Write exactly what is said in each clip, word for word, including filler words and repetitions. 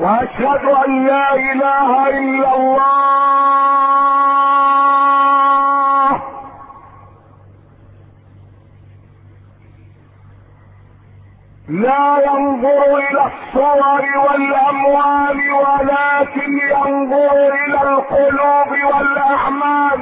واشهد ان لا اله الا الله لا ينظر الى الصور والاموال ولكن ينظر الى القلوب والاعمال.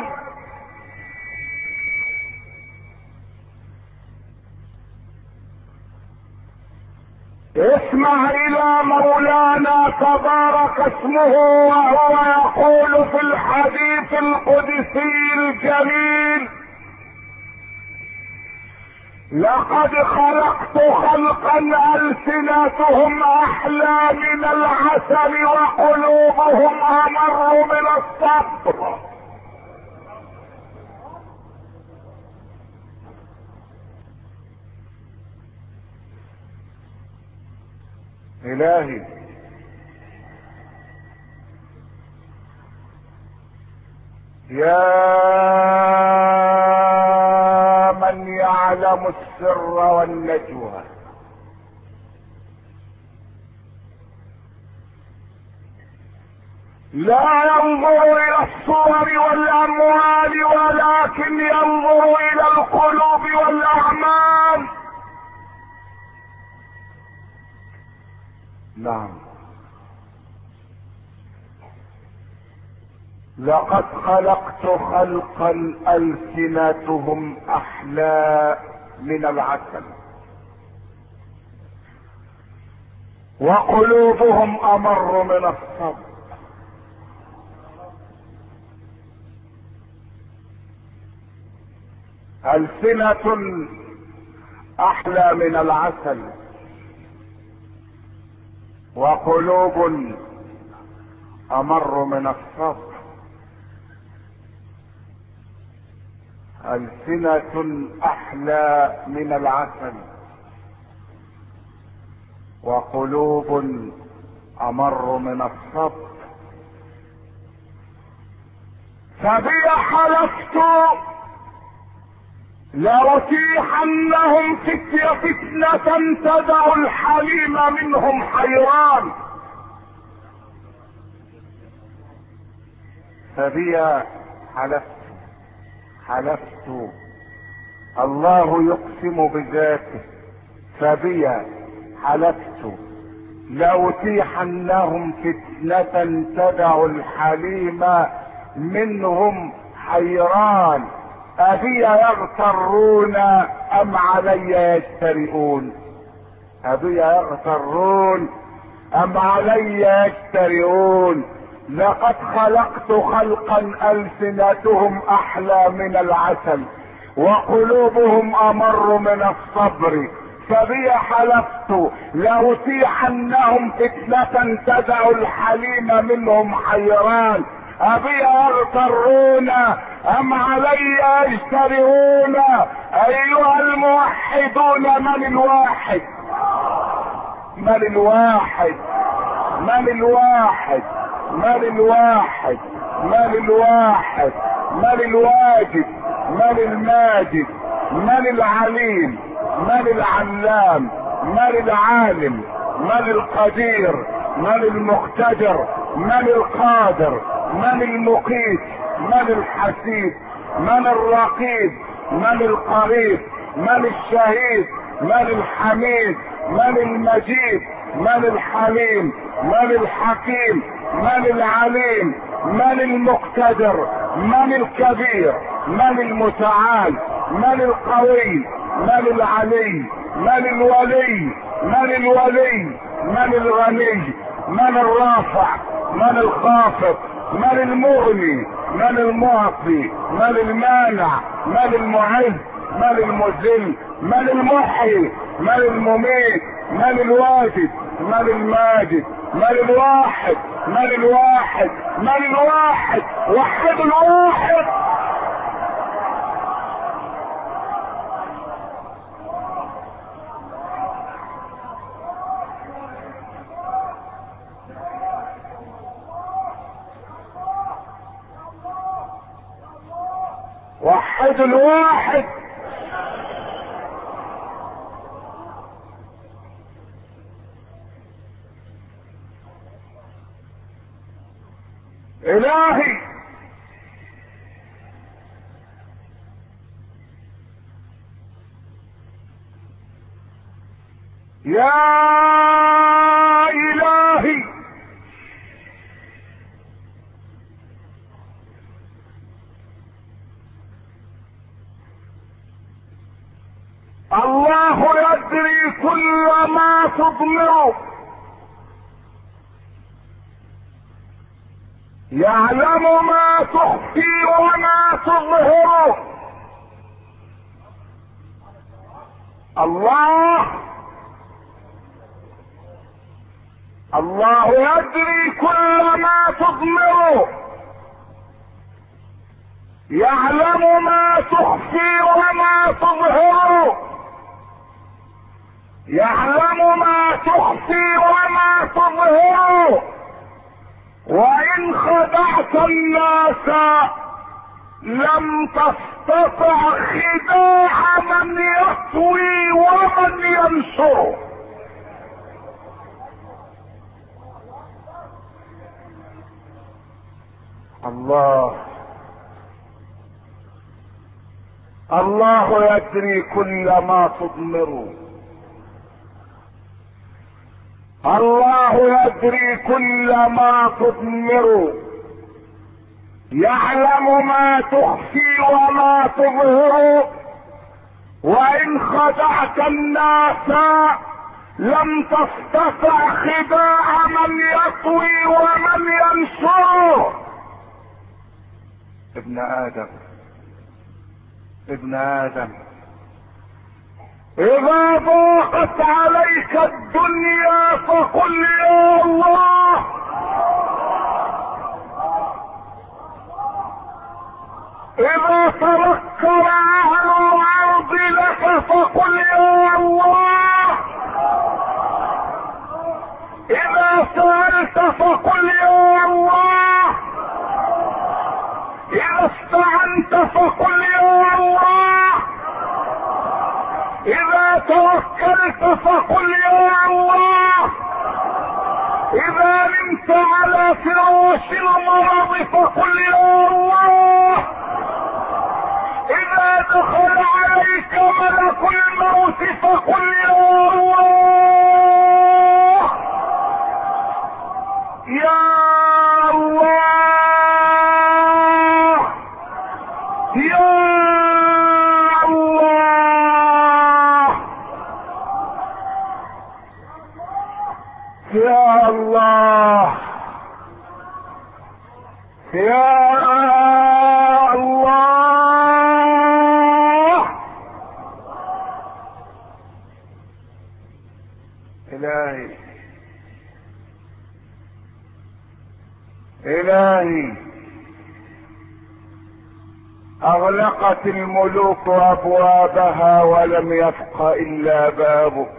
اسمع الى مولانا تبارك اسمه وهو يقول في الحديث القدسي الجليل: لقد خلقت خلقا ألسنتهم احلى من العسل وقلوبهم امر من الصبر. الهي يا من يعلم السر والنجوى، لا ينظر الى الصور والاموال ولكن ينظر الى القلوب والاعمال. نعم، لقد خلقت خلقا ألسنتهم احلى من العسل وقلوبهم امر من الصبر. ألسنة احلى من العسل وقلوب امر من الصبر. ألسنة احلى من العسل وقلوب امر من الصبر. فبي حلفت لأتيحنهم فتية فتنة تدع الحليم منهم حيران. فبي حلفت حلفت الله يقسم بذاته، فبي حلفت لأتيحنهم فتنة تدع الحليم منهم حيران. أبي يغترون أم علي يجترئون؟ أبي يغترون أم علي يجترئون؟ لقد خلقت خلقا ألسنتهم أحلى من العسل وقلوبهم أمر من الصبر. فبي حلفت لأتيحنهم فتنة تدع الحليم منهم حيران. أبي يغترون أم علي يجترئون؟ أيها الموحدون، من الواحد؟ من الواحد؟ من الواحد؟ من الواحد؟ من الواحد؟ من الواجد؟ من الماجد؟ من العليم؟ من العلام؟ من العالم؟ من القدير؟ من المقتدر؟ من القادر؟ من المقيت؟ من الحسيب؟ من الرقيب؟ من القريب؟ من الشهيد؟ من الحميد؟ من المجيد؟ من الحليم؟ من الحكيم؟ من العليم؟ من المقتدر؟ من الكبير؟ من المتعال؟ من القوي؟ من العلي؟ من الولي؟ من الولي؟ من الغني؟ من الرافع؟ من الخافض؟ من المغني؟ من المعطي؟ من المانع؟ من المعز؟ من المذل؟ من المحيي؟ من المميت؟ من الواجد؟ من الماجد؟ من الواحد؟ من الواحد؟ من الواحد؟ وحد الواحد. وحد الواحد. الهي يا الهي الله يدري كل ما تضمر، يعلم ما تخفي وما تظهر. الله الله يدري كل ما تضمر، يعلم ما تخفي وما تظهر، يعلم ما تخفي وما تظهر. وإن خدعت الناس لم تستطع خداع من يطوي ومن ينشر. الله الله يدري كل ما تضمر، الله يدري كل ما تضمر، يعلم ما تخفي وما تظهر. وإن خدعت الناس لم تستطع خداع من يطوي ومن ينشر. ابن آدم ابن آدم إذا ضاقت عليك الدنيا فقل يا الله، إذا تذكر أهل الأرض لك فقل يا الله، إذا سألت فقل يا الله، إذا استعنت فقل يا الله، إذا توكلت فقل يا الله، إذا نمت على فراش المرض فقل يا الله، إذا دخل عليك ملك الموت فقل يا الله، يا الله، يا يا الله، يا الله. إلهي إلهي أغلقت الملوك أبوابها ولم يبق إلا بابك.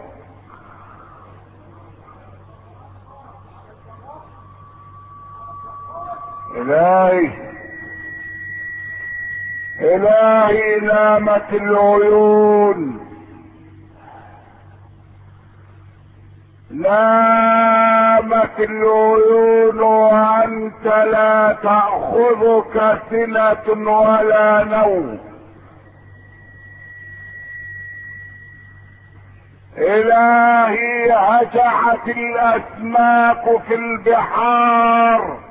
إلهي إلهي نامت العيون، نامت العيون وأنت لا تأخذك سنة ولا نوم. إلهي هجعت الأسماك في البحار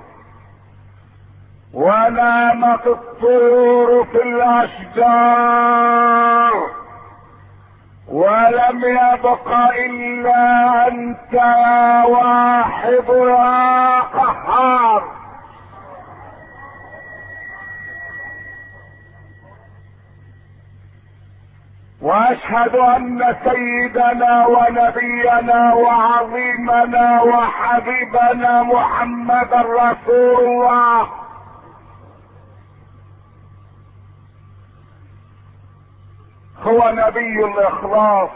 ونامت الطيور في الاشجار ولم يبق الا انت يا واحد يا قهار. واشهد ان سيدنا ونبينا وعظيمنا وحبيبنا محمدا رسول الله هو نبي الاخلاص،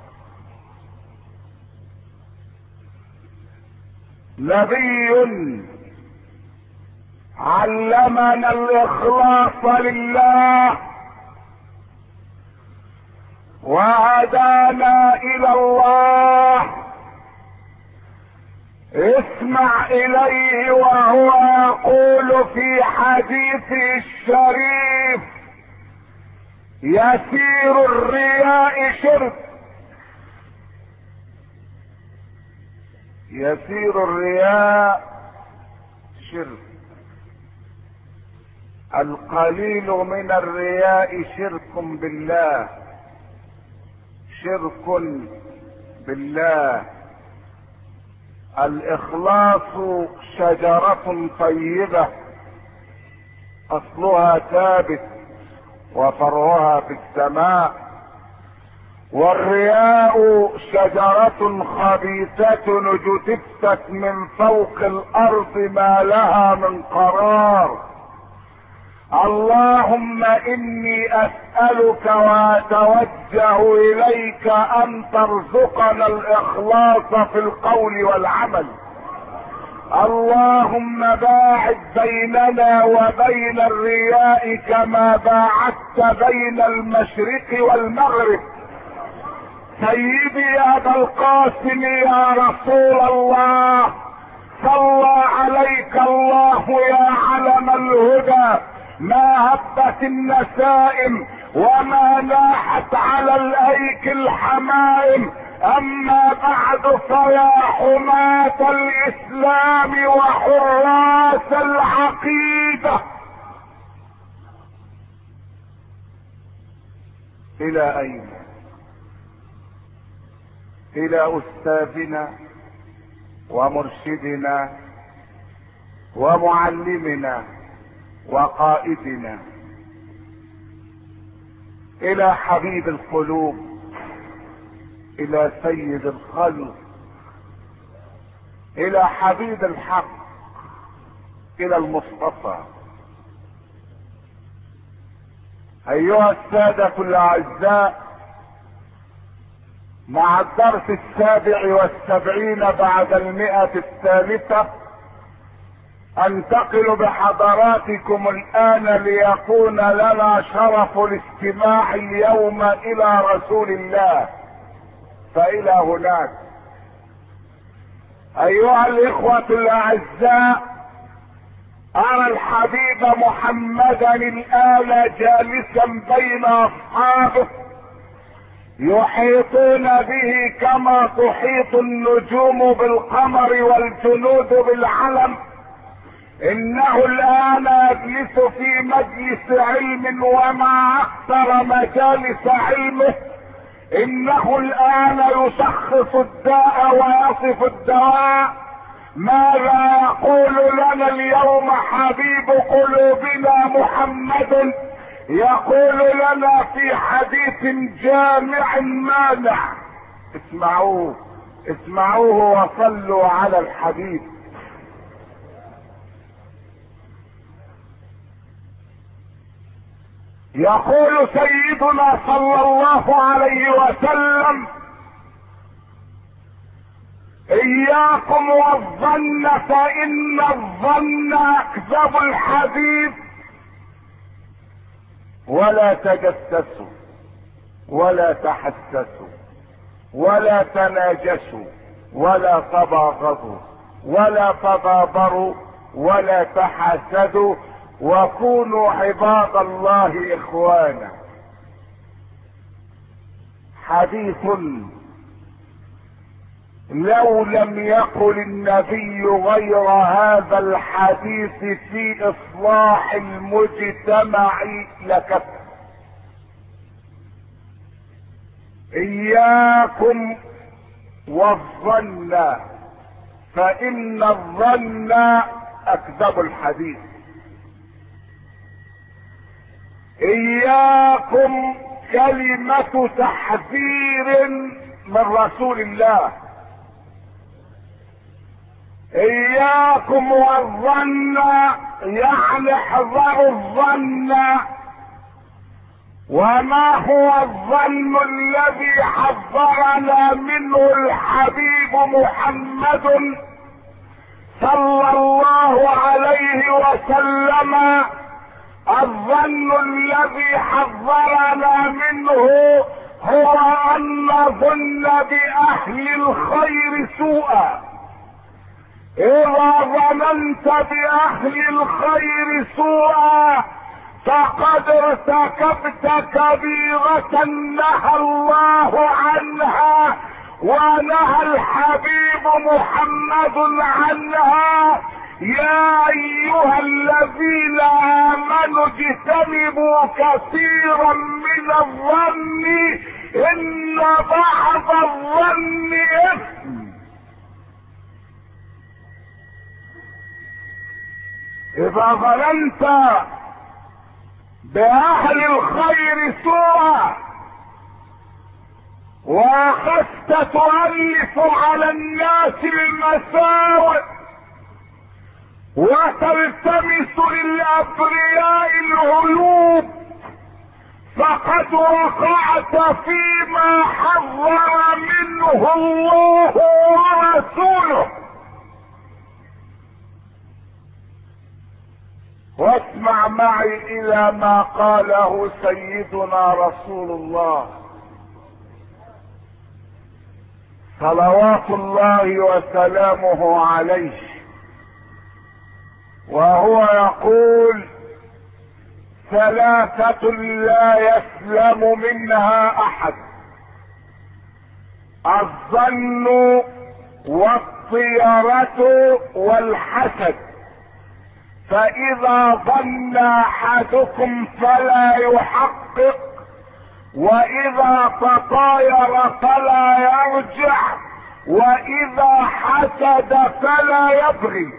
نبي علمنا الاخلاص لله وهدانا الى الله اسمع اليه وهو يقول في حديثه الشريف: يسير الرياء شرك. يسير الرياء شرك. القليل من الرياء شرك بالله، شرك بالله. الاخلاص شجرة طيبة اصلها ثابت وفرعها في السماء، والرياء شجرة خبيثة اجتثت من فوق الارض ما لها من قرار. اللهم اني اسألك واتوجه اليك ان ترزقنا الاخلاص في القول والعمل. اللهم باعد بيننا وبين الرياء كما باعدت بين المشرق والمغرب. سيدي يا ابا القاسم يا رسول الله، صلى عليك الله يا علم الهدى. ما هبت النسائم وما ناحت على الايك الحمائم. اما بعد فيا حماة الاسلام وحراس العقيدة، الى اين؟ الى استاذنا ومرشدنا ومعلمنا وقائدنا، الى حبيب القلوب، الى سيد الخلق، الى حبيب الحق، الى المصطفى. ايها السادة الاعزاء، مع الدرس السابع والسبعين بعد المئة الثالثة انتقل بحضراتكم الان ليكون لنا شرف الاستماع اليوم الى رسول الله. فالى هناك ايها الاخوة الاعزاء، ارى الحبيب محمدا الان جالسا بين اصحابه يحيطون به كما تحيط النجوم بالقمر والجنود بالعلم. انه الان يجلس في مجلس علم وما اكثر مجالس علمه. انه الان يشخص الداء ويصف الدواء. ماذا يقول لنا اليوم حبيب قلوبنا محمد؟ يقول لنا في حديث جامع مانع. اسمعوه اسمعوه وصلوا على الحبيب. يقول سيدنا صلى الله عليه وسلم: اياكم والظن فان الظن اكذب الحديث، ولا تجسسوا ولا تحسسوا ولا تناجشوا ولا تباغضوا ولا تدابروا ولا تحاسدوا، وكونوا عباد الله اخوانا. حديث لو لم يقل النبي غير هذا الحديث في اصلاح المجتمع لكفى. اياكم والظن فان الظن اكذب الحديث. اياكم كلمة تحذير من رسول الله. اياكم والظن يعني احذروا الظن. وما هو الظن الذي حذرنا منه الحبيب محمد صلى الله عليه وسلم؟ الظن الذي حذرنا منه هو ان نظن باهل الخير سوءا. اذا ظننت باهل الخير سوءا فقد ارتكبت كبيرة نهى الله عنها ونهى الحبيب محمد عنها. يا ايها الذين امنوا اجتنبوا كثيرا من الظن ان بعض الظن اثم. اذا ظننت باهل الخير سوءا واخذت تؤلف على الناس المساوئ وتلتمس للابرياء العيوب فقد وقعت فيما حذر منه الله ورسوله. واسمع معي الى ما قاله سيدنا رسول الله صلوات الله وسلامه عليه، وهو يقول: ثلاثة لا يسلم منها احد: الظن والطيرة والحسد، فاذا ظن احدكم فلا يحقق، واذا تطاير فلا يرجع، واذا حسد فلا يبغي.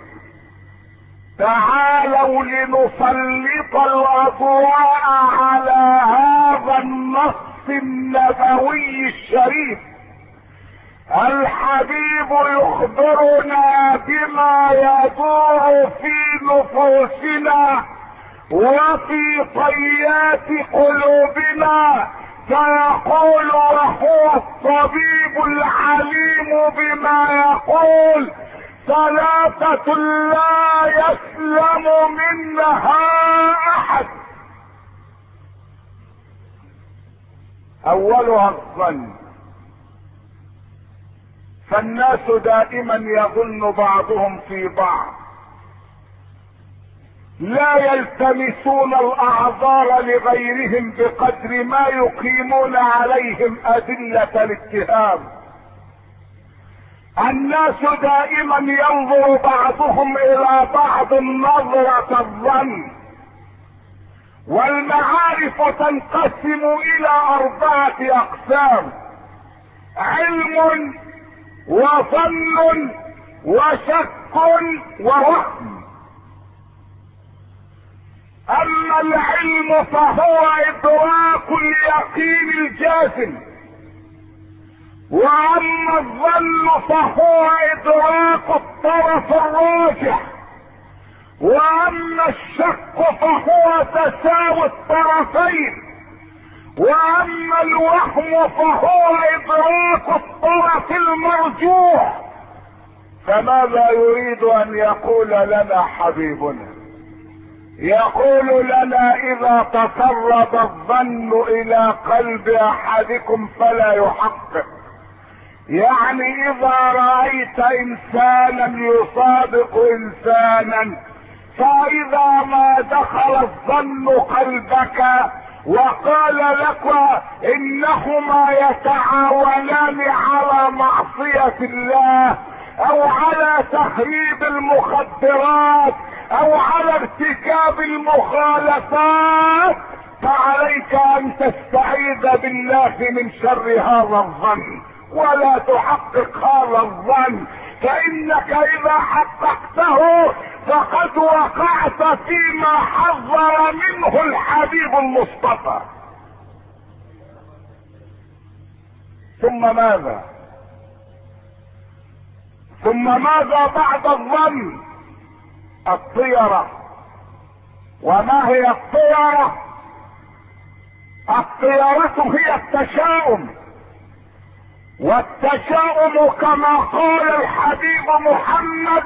تعالوا لنسلط الاضواء على هذا النص النبوي الشريف. الحبيب يخبرنا بما يدور في نفوسنا وفي طيات قلوبنا، فيقول وهو الطبيب العليم بما يقول: ثلاثة لا يسلم منها احد. اولها الظن، فالناس دائما يظن بعضهم في بعض، لا يلتمسون الاعذار لغيرهم بقدر ما يقيمون عليهم ادلة الاتهام. الناس دائما ينظر بعضهم الى بعض نظرة الظن. والمعارف تنقسم الى اربعة اقسام: علم وظن وشك ووهم. اما العلم فهو ادراك اليقين الجازم، واما الظن فهو ادراك الطرف الراجح، واما الشك فهو تساوي الطرفين، واما الوهم فهو ادراك الطرف المرجوح. فماذا يريد ان يقول لنا حبيبنا؟ يقول لنا: اذا تسرب الظن الى قلب احدكم فلا يحقق. يعني اذا رأيت انسانا يصادق انسانا، فاذا ما دخل الظن قلبك وقال لك انهما يتعاونان على معصية الله او على تخريب المخدرات او على ارتكاب المخالفات، فعليك ان تستعيذ بالله من شر هذا الظن ولا تحقق هذا الظن، فانك اذا حققته فقد وقعت فيما حذر منه الحبيب المصطفى. ثم ماذا؟ ثم ماذا بعد الظن؟ الطيرة. وما هي الطيرة؟ الطيرة هي التشاؤم، والتشاؤم كما قال الحبيب محمد: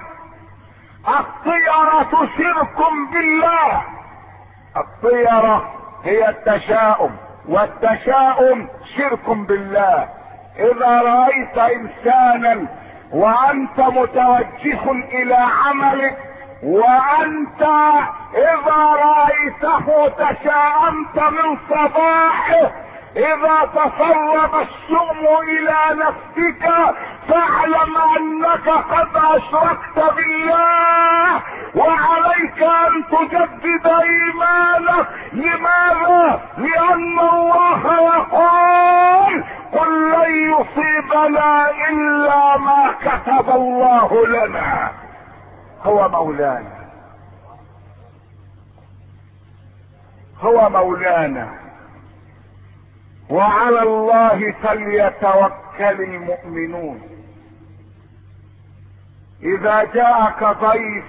الطيرة شرك بالله. الطيرة هي التشاؤم، والتشاؤم شرك بالله. اذا رأيت انسانا وانت متوجه الى عملك، وانت اذا رأيته تشاءمت من صباحه. اذا تسرب الشؤم الى نفسك فاعلم انك قد اشركت بالله، وعليك ان تجدد ايمانك. لماذا؟ لان الله يقول قل لن يصيبنا الا ما كتب الله لنا. هو مولانا، هو مولانا، وعلى الله فليتوكل المؤمنون. اذا جاءك ضيف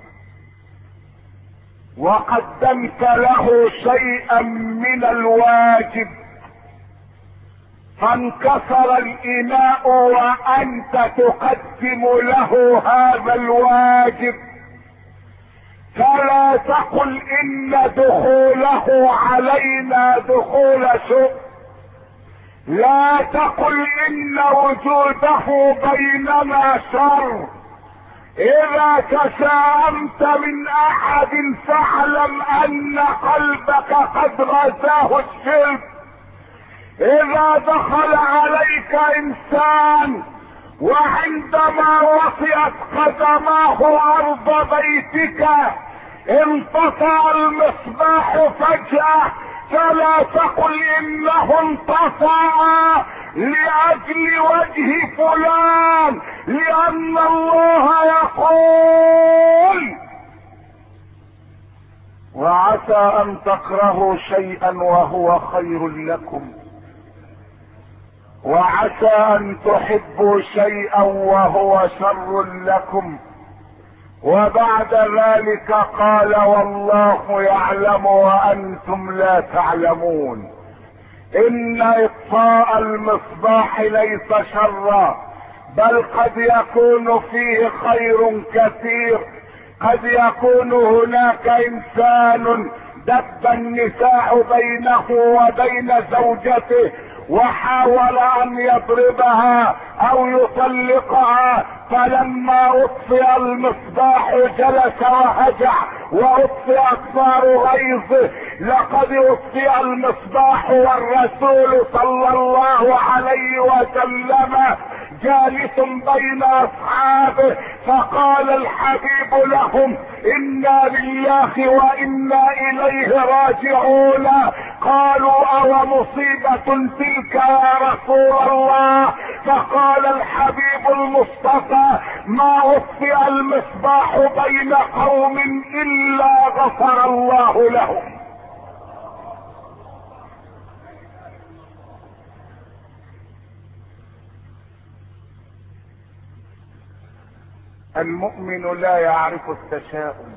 وقدمت له شيئا من الواجب فانكسر الاناء وانت تقدم له هذا الواجب، فلا تقل ان دخوله علينا دخول سوء، لا تقل ان وجوده بيننا شر. اذا تشاءمت من احد فاعلم ان قلبك قد غزاه الشرك. اذا دخل عليك انسان وعندما وطئت قدماه ارض بيتك انطفأ المصباح فجأة، فلا تقل انه انطفأ لاجل وجه فلان، لان الله يقول وعسى ان تكرهوا شيئا وهو خير لكم، وعسى ان تحبوا شيئا وهو شر لكم. وبعد ذلك قال والله يعلم وانتم لا تعلمون. ان اطفاء المصباح ليس شرا، بل قد يكون فيه خير كثير. قد يكون هناك انسان دب النساء بينه وبين زوجته وحاول ان يضربها او يطلقها، فلما اطفئ المصباح جلس وهجع واطفئ اكثار غيظه. لقد اطفئ المصباح والرسول صلى الله عليه وسلم جالس بين اصحابه، فقال الحبيب لهم انا لله وانا اليه راجعون. قالوا او مصيبة تلك يا رسول الله؟ فقال الحبيب المصطفى ما اطفئ المصباح بين قوم الا غفر الله لهم. المؤمن لا يعرف التشاؤم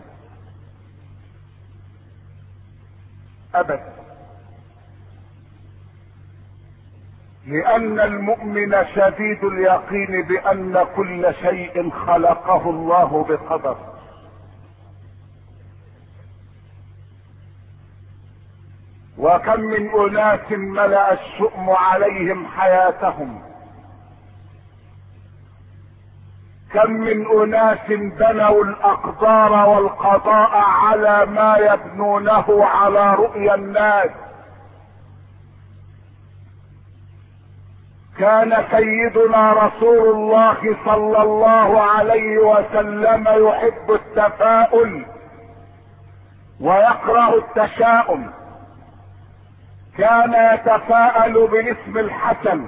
ابدا، لان المؤمن شديد اليقين بان كل شيء خلقه الله بقدر. وكم من اناس ملأ الشؤم عليهم حياتهم، كم من اناس بنوا الاقدار والقضاء على ما يبنونه على رؤيا الناس. كان سيدنا رسول الله صلى الله عليه وسلم يحب التفاؤل ويكره التشاؤم. كان يتفاءل بالاسم الحسن،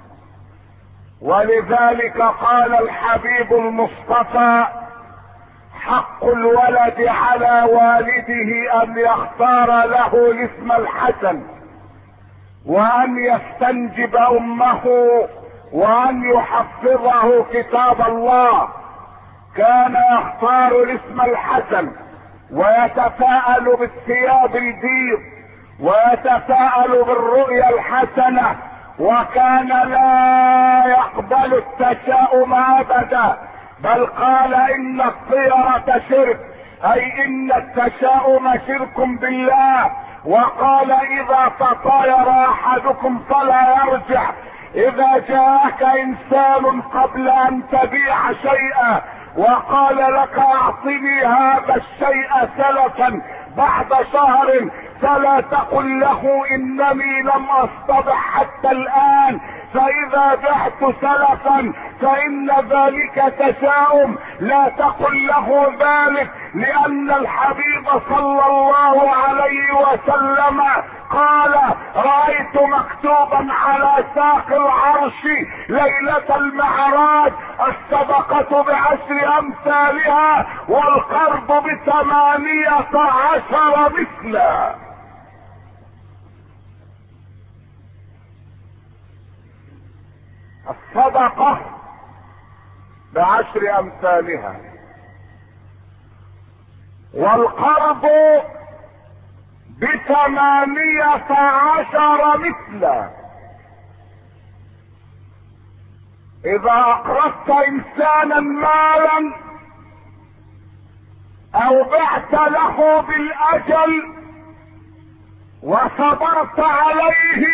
ولذلك قال الحبيب المصطفى حق الولد على والده ان يختار له الاسم الحسن، وان يستنجب امه، وان يحفظه كتاب الله. كان يختار الاسم الحسن ويتفاءل بالثياب البيض ويتفاءل بالرؤيا الحسنة، وكان لا يقبل التشاؤم ابدا، بل قال ان الطيرة شرك، اي ان التشاؤم شرك بالله. وقال اذا تطاير احدكم فلا يرجع اذا جاءك انسان قبل ان تبيع شيئا وقال لك اعطني هذا الشيء سلفا بعد شهر، فلا تقل له انني لم اصطبح حتى الان، فاذا بعت سلفا فان ذلك تشاؤم. لا تقل له ذلك، لان الحبيب صلى الله عليه وسلم قال رأيت مكتوبا على ساق العرش ليلة المعراج الصدقة بعشر امثالها والقرض بثمانية عشر مثلا. الصدقة بعشر امثالها والقرض بثمانية عشر مثلا. اذا اقرضت انسانا مالا او بعت له بالاجل وصبرت عليه،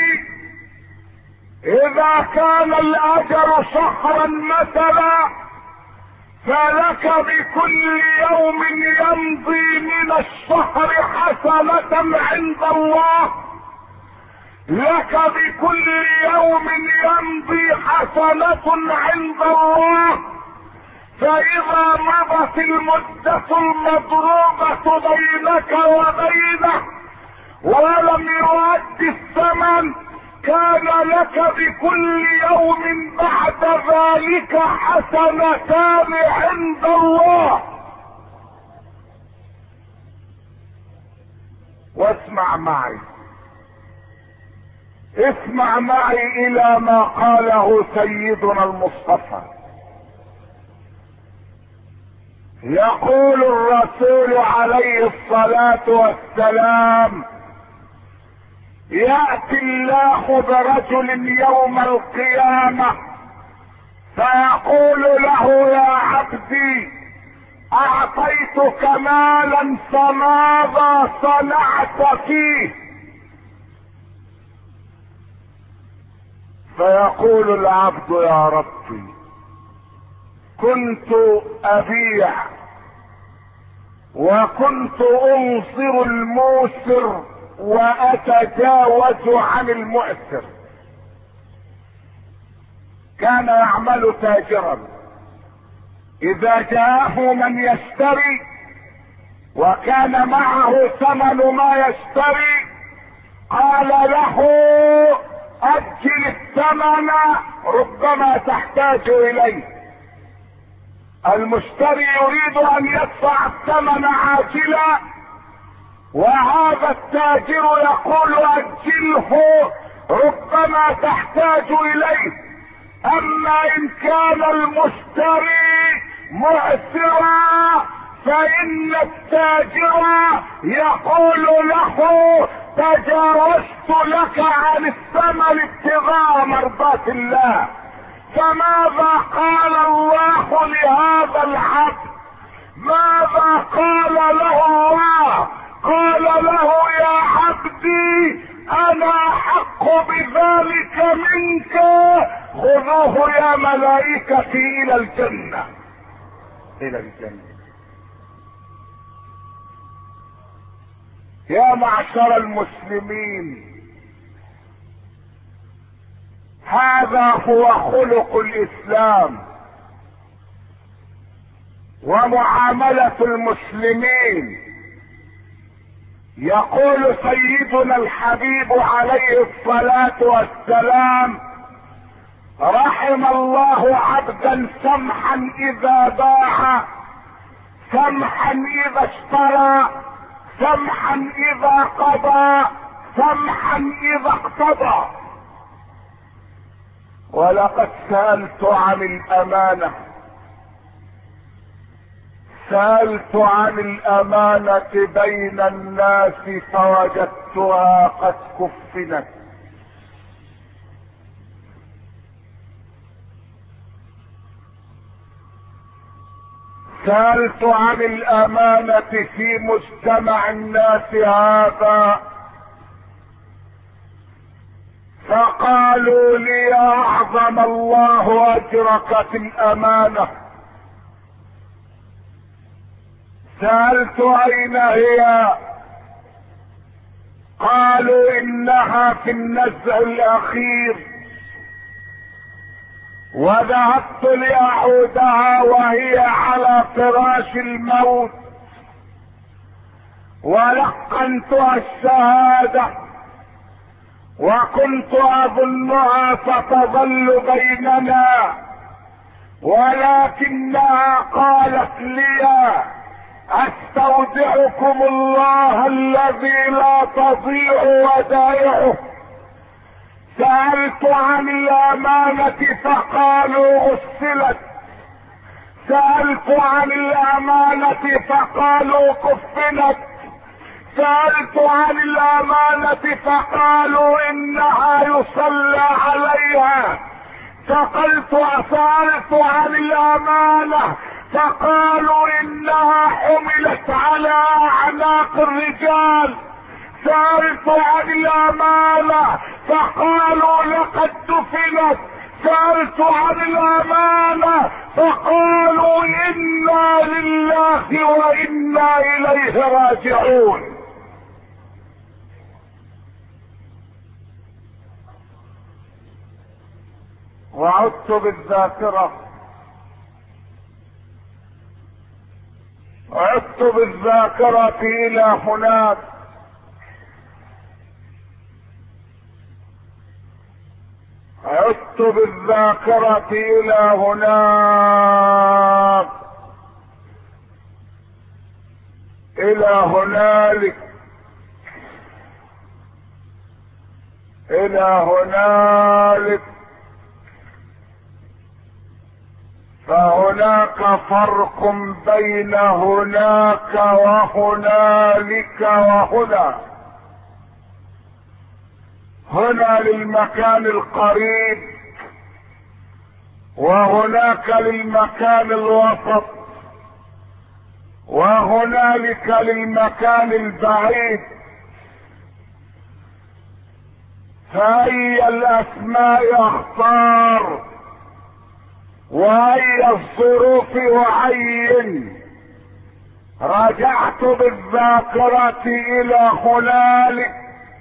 اذا كان الاجل شهرا مثلا فلك بكل يوم يمضي من الشهر حسنة عند الله، لك بكل يوم يمضي حسنة عند الله. فإذا مضت المدة المضروبة بينك وبينه ولم يؤد الثمن، كان لك بكل يوم بعد ذلك حسنتان عند الله. واسمع معي، اسمع معي الى ما قاله سيدنا المصطفى. يقول الرسول عليه الصلاة والسلام: يأتي الله برجل يوم القيامة فيقول له: يا عبدي اعطيتك مالا فماذا صنعت فيه؟ فيقول العبد: يا ربي كنت ابيع وكنت انصر الموسر واتجاوز عن المؤثر. كان يعمل تاجرا، اذا جاءه من يشتري وكان معه ثمن ما يشتري قال له: اجل الثمن ربما تحتاج اليه. المشتري يريد ان يدفع الثمن عاجلا، وهذا التاجر يقول: اجله ربما تحتاج اليه. اما ان كان المشتري مؤثرا فان التاجر يقول له: تجاوزت لك عن الثمن ابتغاء مرضات الله. فماذا قال الله لهذا العبد؟ ماذا قال له الله؟ قال له: يا عبدي انا احق بذلك منك، خذوه يا ملائكتي الى الجنة. الى الجنة. يا معشر المسلمين، هذا هو خلق الاسلام ومعاملة المسلمين. يقول سيدنا الحبيب عليه الصلاة والسلام: رحم الله عبدا سمحا اذا باع، سمحا اذا اشترى، سمحا اذا قضى، سمحا اذا اقتضى. ولقد سألت عن الامانة، سألت عن الامانة بين الناس فوجدتها قد كفنت. سألت عن الامانة في مجتمع الناس هذا فقالوا لي اعظم الله اجرك في الامانة. سألت اين هي؟ قالوا انها في النزع الاخير. وذهبت لاعودها وهي على فراش الموت، ولقنتها الشهادة، وكنت اظنها ستظل بيننا، ولكنها قالت لي استودعكم الله الذي لا تضيع ودائعه. سألت عن الامانة فقالوا غسلت. سألت عن الامانة فقالوا كفنت. سألت عن الامانة فقالوا انها يصلى عليها. سألت سألت عن الامانة فقالوا انها حملت على اعناق الرجال. سألت عن الامانة فقالوا لقد دفنت. سألت عن الامانة فقالوا انا لله وانا اليه راجعون. وعدت بالذاكرة عدت بالذاكرة الى هناك. عدت بالذاكرة الى هناك الى هنالك الى هنالك فهناك فرق بين هناك وهنالك وهنا. هنا للمكان القريب، وهناك للمكان الوسط، وهنالك للمكان البعيد. فأي الأسماء أختار، وأي الظروف أعين. رجعت بالذاكرة إلى هنالك،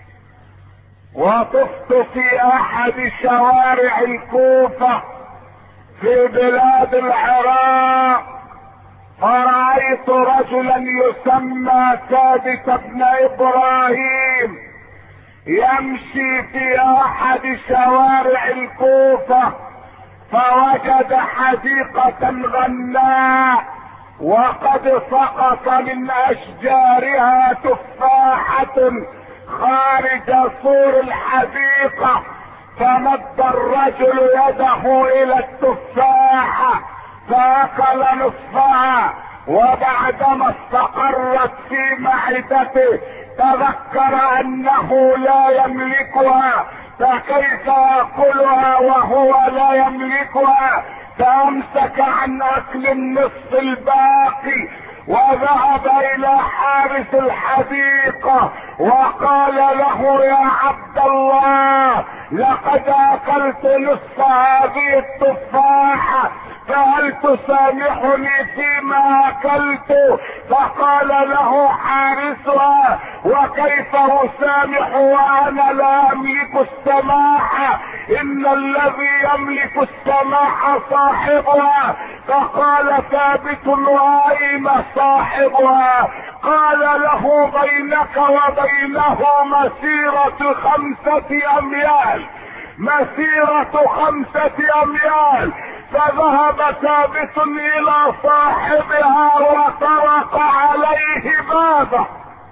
وطفت في أحد شوارع الكوفة في بلاد العراق، فرأيت رجلا يسمى ثابت بن إبراهيم يمشي في أحد شوارع الكوفة، فوجد حديقة غناء وقد سقط من أشجارها تفاحة خارج سور الحديقة. فمد الرجل يده الى التفاحة فاكل نصفها، وبعدما استقرت في معدته تذكر انه لا يملكها، فكيف ياكلها وهو لا يملكها؟ فامسك عن اكل النصف الباقي وذهب الى حارس الحديقة وقال له يا عبد الله لقد اكلت نصف هذه التفاحة، فهل تسامحني فيما اكلت؟ فقال له حارسها وكيف اسامح وانا لا املك السماحة؟ ان الذي يملك السماحة صاحبها. فقال ثابت واين صاحبها؟ قال له بينك وبينه مسيرة خمسة اميال مسيرة خمسة اميال. فذهب ثابت الى صاحبها وطرق عليه بابه.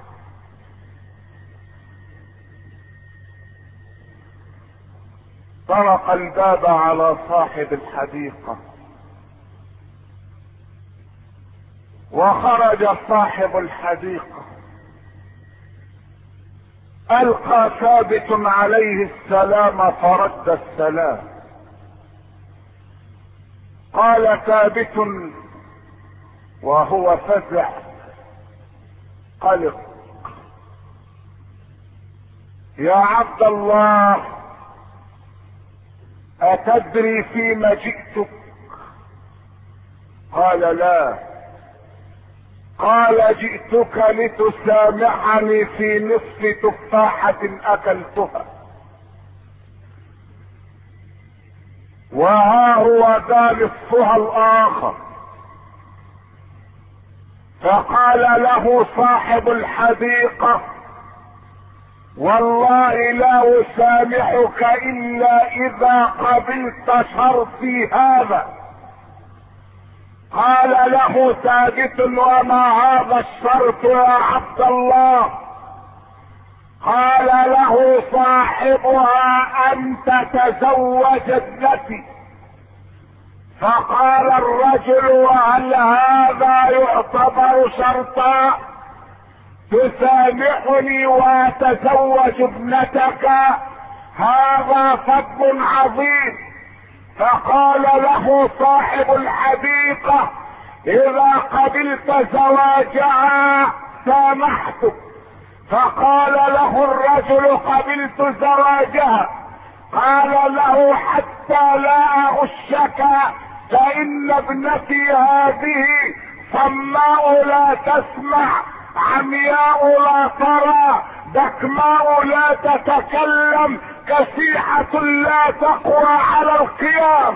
طرق الباب على صاحب الحديقة، وخرج صاحب الحديقة. القى ثابت عليه السلام فرد السلام. قال ثابت وهو فزع قلق: يا عبد الله اتدري فيما جئتك؟ قال لا. قال جئتك لتسامحني في نصف تفاحة اكلتها، وها هو ذا نصفها الاخر. فقال له صاحب الحديقة والله لا اسامحك الا اذا قبلت شرطي هذا. قال له ثابت وما هذا الشرط يا عبد الله؟ قال له صاحبها ان تتزوج ابنتي. فقال الرجل وهل هذا يعتبر شرطا؟ تسامحني واتزوج ابنتك؟ هذا فضل عظيم. فقال له صاحب الحديقة اذا قبلت زواجها سامحتك. فقال له الرجل قبلت زواجها. قال له حتى لا اغشك فان ابنتي هذه صماء لا تسمع، عمياء لا ترى، دكماء لا تتكلم، كسيحة لا تقوى على القيام.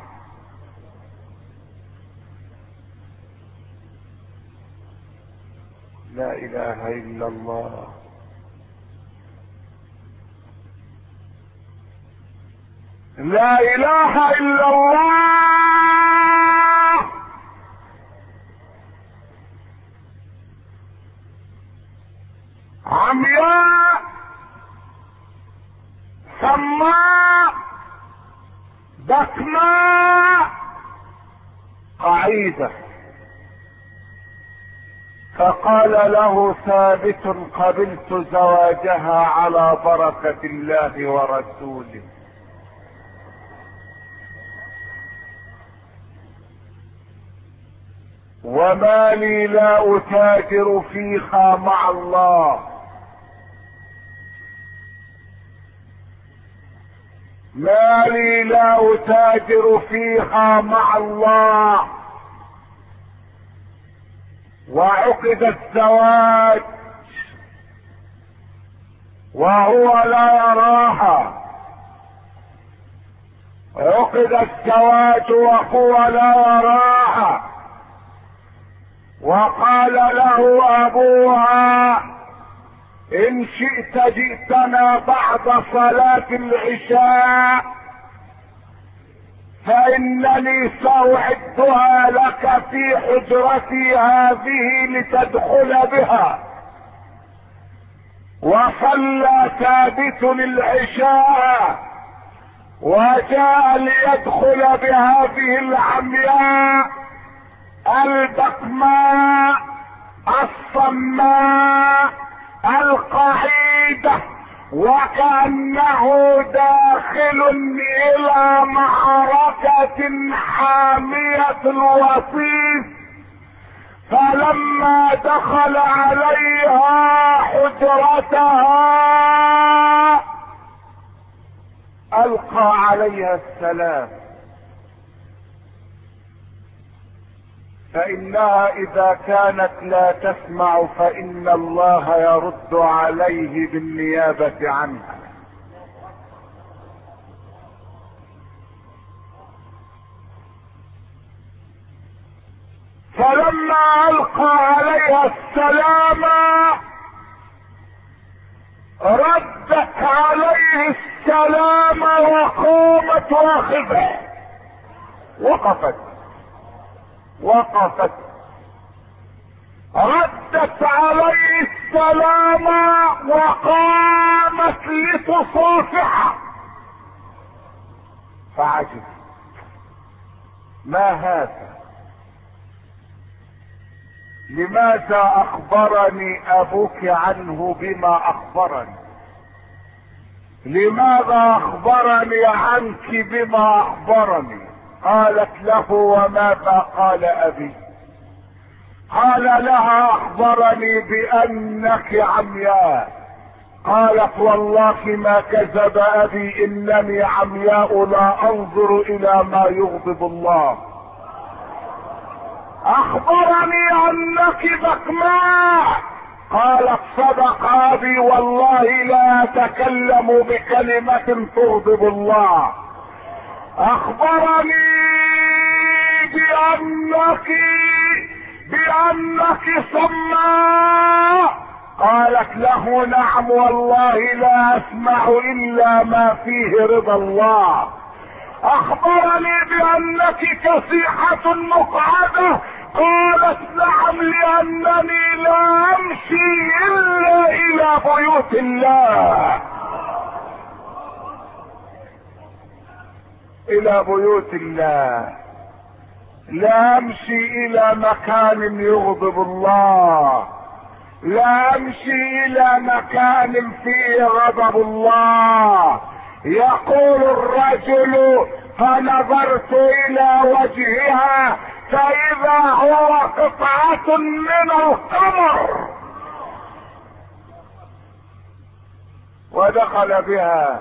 لا اله الا الله. لا اله الا الله. عمياء سماء بكماء قعيدة. فقال له ثابت قبلت زواجها على بركة الله ورسوله. وما لي لا اتاجر فيها مع الله. ما لي لا اتاجر فيها مع الله. وعقد الزواج وهو لا يراها. عقد الزواج وهو لا يراها. وقال له ابوها ان شئت جئتنا بعد صلاة العشاء فانني ساعدها لك في حجرتي هذه لتدخل بها. وصلى ثابت العشاء وجاء ليدخل بهذه العمياء البكماء الصماء القعيدة، وكأنه داخل الى معركة حامية الوصيف. فلما دخل عليها حجرتها القى عليها السلام. فانها اذا كانت لا تسمع فان الله يرد عليه بالنيابة عنها. فلما القى عليها السلام ردت عليه السلام وقامت واخذة. وقفت وقفت ردت عليه السلام وقامت لتصافحه. فعجب، ما هذا؟ لماذا اخبرني ابوك عنه بما اخبرني؟ لماذا اخبرني عنك بما اخبرني؟ قالت له وماذا قال ابي؟ قال لها اخبرني بانك عمياء قالت والله ما كذب ابي، انني عمياء لا انظر الى ما يغضب الله. اخبرني انك بكماء. قالت صدق ابي والله لا اتكلم بكلمة تغضب الله. اخبرني بانك بانك سماء. قالت له نعم والله لا اسمع الا ما فيه رضا الله. اخبرني بانك كسيحة مقعدة. قالت نعم لانني لا امشي الا الى بيوت الله، الى بيوت الله، لا امشي الى مكان يغضب الله، لا امشي الى مكان فيه غضب الله. يقول الرجل فنظرت الى وجهها فاذا هو قطعة من القمر، ودخل بها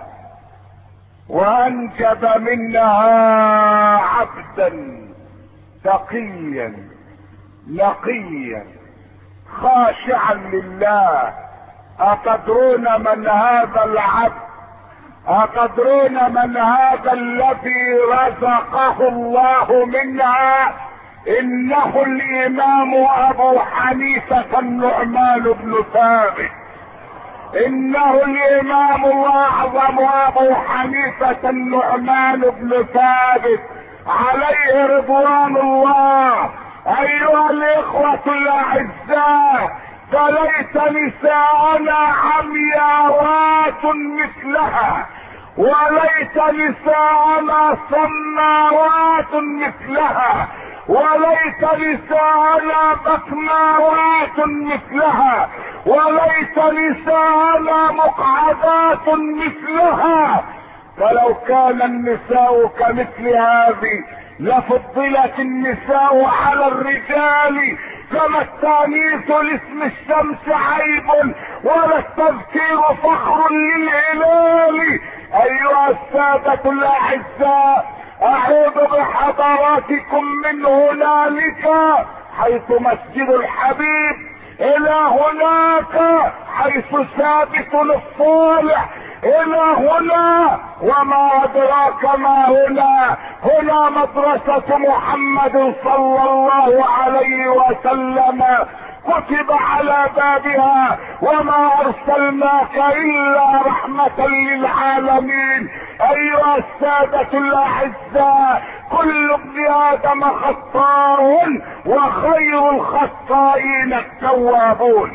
وانجب منها عبدا تقيا نقيا خاشعا لله. اتدرون من هذا العبد؟ اتدرون من هذا الذي رزقه الله منها؟ انه الامام ابو حنيفة النعمان بن ثابت. انه الامام الاعظم ابو حنيفة النعمان بن ثابت عليه رضوان الله. ايها الاخوة الاعزاء، فليت نساءنا عمياوات مثلها، وليت نساءنا صماوات مثلها، وليت نساءنا بكماوات مثلها، وليت نساءنا مقعدات مثلها. فلو كان النساء كمثل هذه لفضلت النساء على الرجال. كما التانيث لاسم الشمس عيب ولا التذكير فخر للهلال. ايها السادة الاعزاء، اعود بحضراتكم من هنالك حيث مسجد الحبيب الى هناك حيث ثابت الصالح، الى هنا وما ادراك ما هنا. هنا مدرسة محمد صلى الله عليه وسلم كتب على بابها وما ارسلناك الا رحمة للعالمين. ايها السادة الاعزاء، كل ابن ادم خطاء وخير الخطائين التوابون.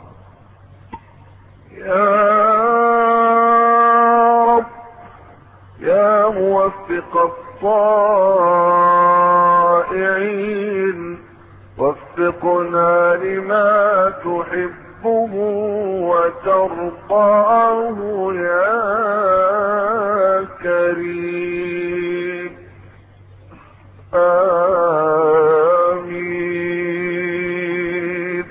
يا رب يا موفق الطائعين، وفقنا لما تحبه وترضاه يا كريم. آمين.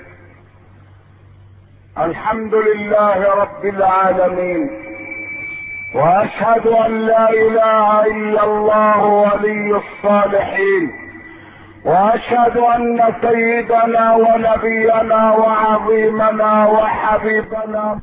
الحمد لله رب العالمين، واشهد ان لا اله الا الله ولي الصالحين، واشهد ان سيدنا ونبينا وعظيمنا وحبيبنا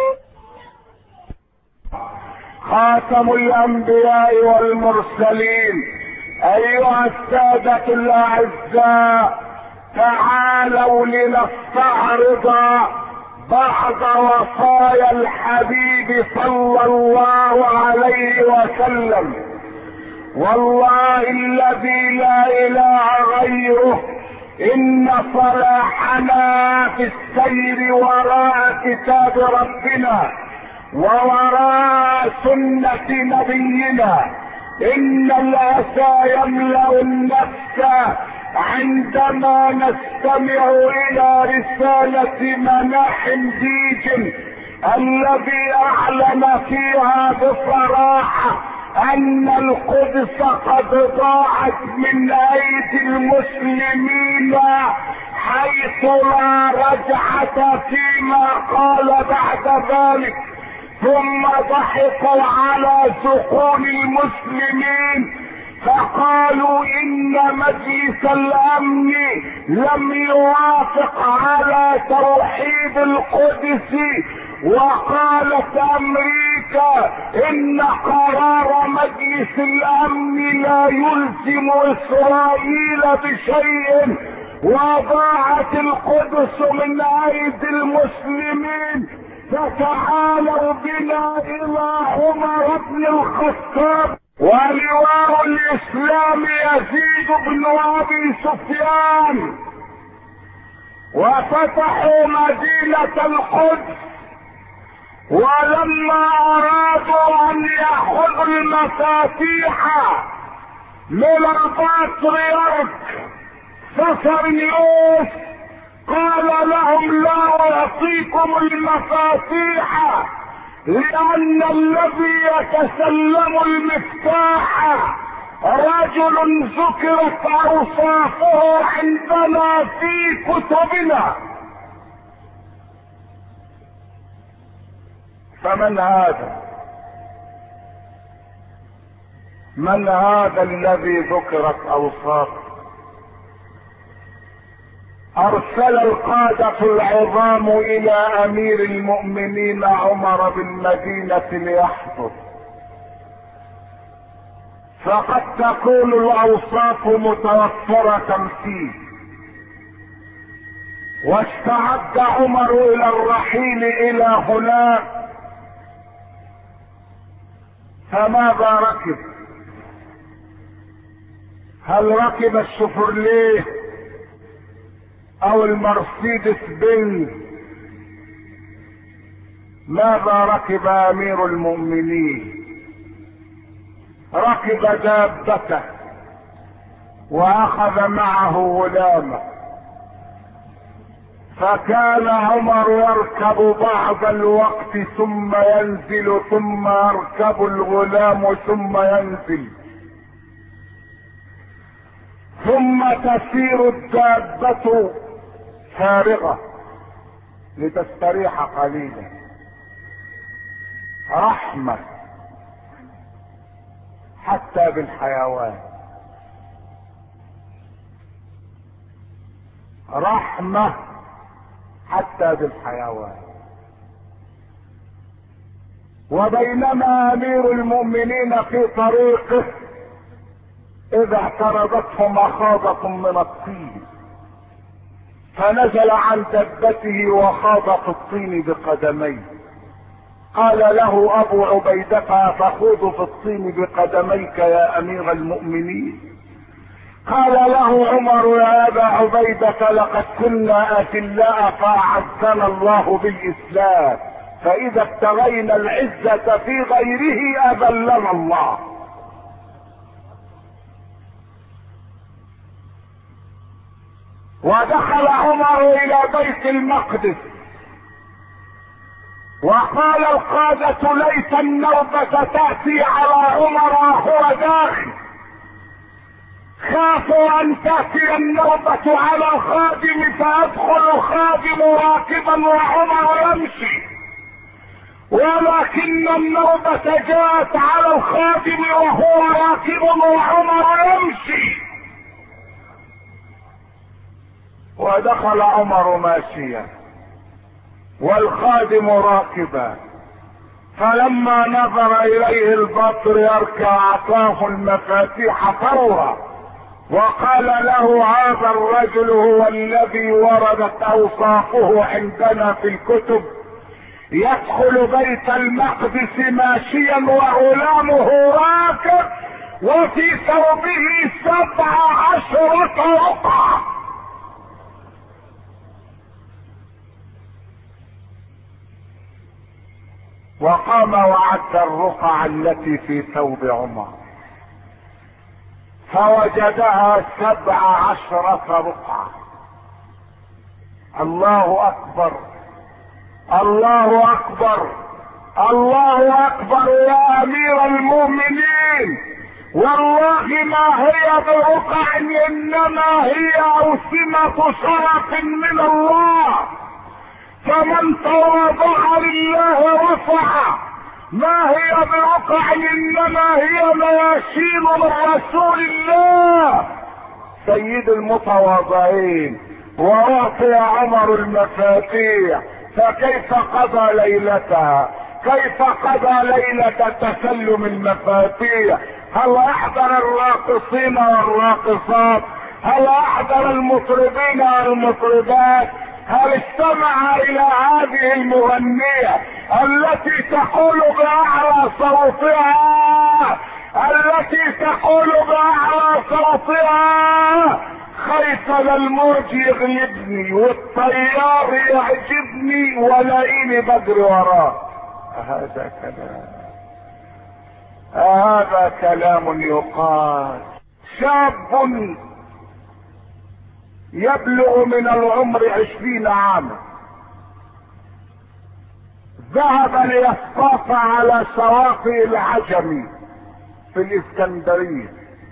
خاتم الانبياء والمرسلين. ايها السادة الاعزاء، تعالوا لنستعرض بعض وصايا الحبيب صلى الله عليه وسلم. والله الذي لا اله غيره ان صلاحنا في السير وراء كتاب ربنا ووراء سنة نبينا. ان الاسى يملأ النفس عندما نستمع الى رسالة مناحم ديج الذي اعلن فيها بصراحة ان القدس قد ضاعت من ايدي المسلمين حيث لا رجعة فيما قال بعد ذلك. ثم ضحكوا على سقون المسلمين فقالوا ان مجلس الامن لم يوافق على توحيد القدس، وقالت امريكا ان قرار مجلس الامن لا يلزم اسرائيل بشيء، وضاعت القدس من ايدي المسلمين. فتعالوا بنا الى عمر بن الخطاب ولواء الاسلام يزيد بن ابي سفيان، وفتحوا مدينة القدس. ولما ارادوا ان ياخذوا المفاتيح من البطريرك سفرنيوس قال لهم لا اعطيكم المفاتيح، لان الذي يتسلم المفتاح رجل ذكرت اوصافه عندنا في كتبنا. فمن هذا؟ من هذا الذي ذكرت اوصافه؟ ارسل القادة العظام الى امير المؤمنين عمر بالمدينة ليحضر، فقد تكون الاوصاف متوفرة فيه. واستعد عمر الى الرحيل الى هناك، فماذا ركب؟ هل ركب الشفرليه او المرسيدس بنز؟ ماذا ركب امير المؤمنين؟ ركب دابته واخذ معه غلامه، فكان عمر يركب بعض الوقت ثم ينزل ثم يركب الغلام ثم ينزل، ثم تسير الدابة فارغة لتستريح قليلا. رحمة حتى بالحيوان، رحمة حتى بالحيوان. وبينما امير المؤمنين في طريقه اذا اعترضته مخاضة من الطين، فنزل عن دابته وخاض في الطين بقدميه. قال له ابو عبيدة تخوض في الطين بقدميك يا امير المؤمنين؟ قال له عمر يا ابا عبيدة لقد كنا اذلاء فاعزنا الله بالاسلام، فاذا ابتغينا العزة في غيره اذلنا الله. ودخل عمر الى بيت المقدس وقال القادة ليت النوبة تأتي على عمر وهو داخل، خافوا ان تأتي النوبة على الخادم فيدخل الخادم راكبا وعمر يمشي، ولكن النوبة جاءت على الخادم وهو راكب وعمر يمشي. ودخل عمر ماشيا والخادم راكبا، فلما نظر اليه البطريرك اعطاه المفاتيح فورا وقال له هذا الرجل هو الذي وردت اوصافه عندنا في الكتب، يدخل بيت المقدس ماشيا وغلامه راكب وفي ثوبه سبع عشرة رقعة. وقام وعد الرقع التي في ثوب عمر فوجدها سبع عشرة رقعة. الله اكبر الله اكبر الله اكبر يا امير المؤمنين، والله ما هي برقع انما هي اوسمة شرف من الله، فمن تواضع لله رفع. ما هي برقع انما هي مياشين من رسول الله سيد المتواضعين، واعطي عمر المفاتيح، فكيف قضى ليلتها؟ كيف قضى ليلة تسلم المفاتيح؟ هل احضر الراقصين والراقصات؟ هل احضر المطربين والمطربات؟ هل استمع الى هذه المغنية التي تقول باعلى صوتها التي تقول باعلى صوتها خايف للموج يغلبني والطيار يعجبني ولاقيني بجري وراه؟ هذا كلام هذا كلام يقال. شاب يبلغ من العمر عشرين عاما ذهب ليصطاف على شواطئ العجمي في الاسكندرية.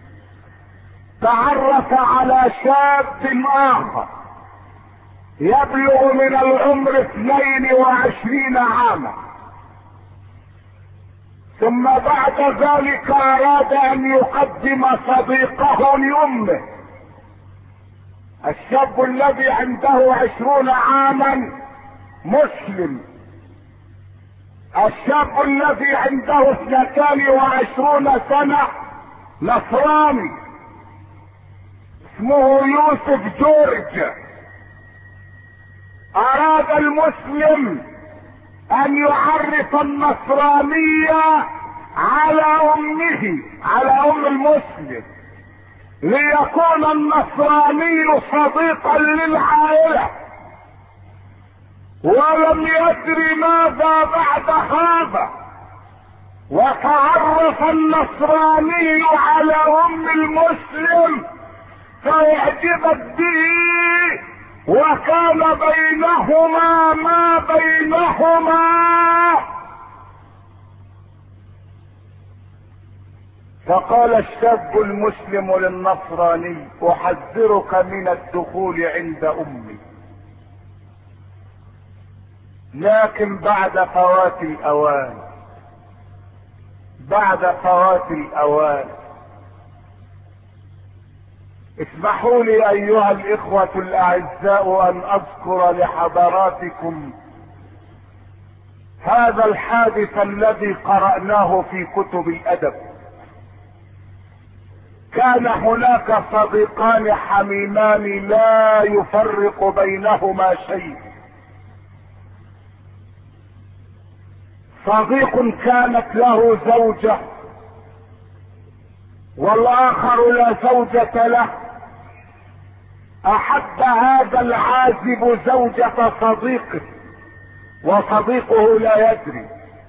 تعرف على شاب اخر يبلغ من العمر اثنين وعشرين عاما، ثم بعد ذلك اراد ان يقدم صديقه لامه. الشاب الذي عنده عشرون عاما مسلم، الشاب الذي عنده اثنتان وعشرون سنة نصراني اسمه يوسف جورج. اراد المسلم ان يعرف النصرانية على امه، على ام المسلم، ليكون النصراني صديقا للعائلة، ولم يدر ماذا بعد هذا، وتعرف النصراني على ام المسلم فاعجبت به، وكان بينهما ما بينهما. فقال الشاب المسلم للنصراني: احذرك من الدخول عند امي، لكن بعد فوات الاوان، بعد فوات الاوان. اسمحوا لي ايها الاخوة الاعزاء ان اذكر لحضراتكم هذا الحادث الذي قرأناه في كتب الادب. كان هناك صديقان حميمان لا يفرق بينهما شيء. صديق كانت له زوجة والاخر لا زوجة له. احب هذا العازب زوجة صديقه وصديقه لا يدري،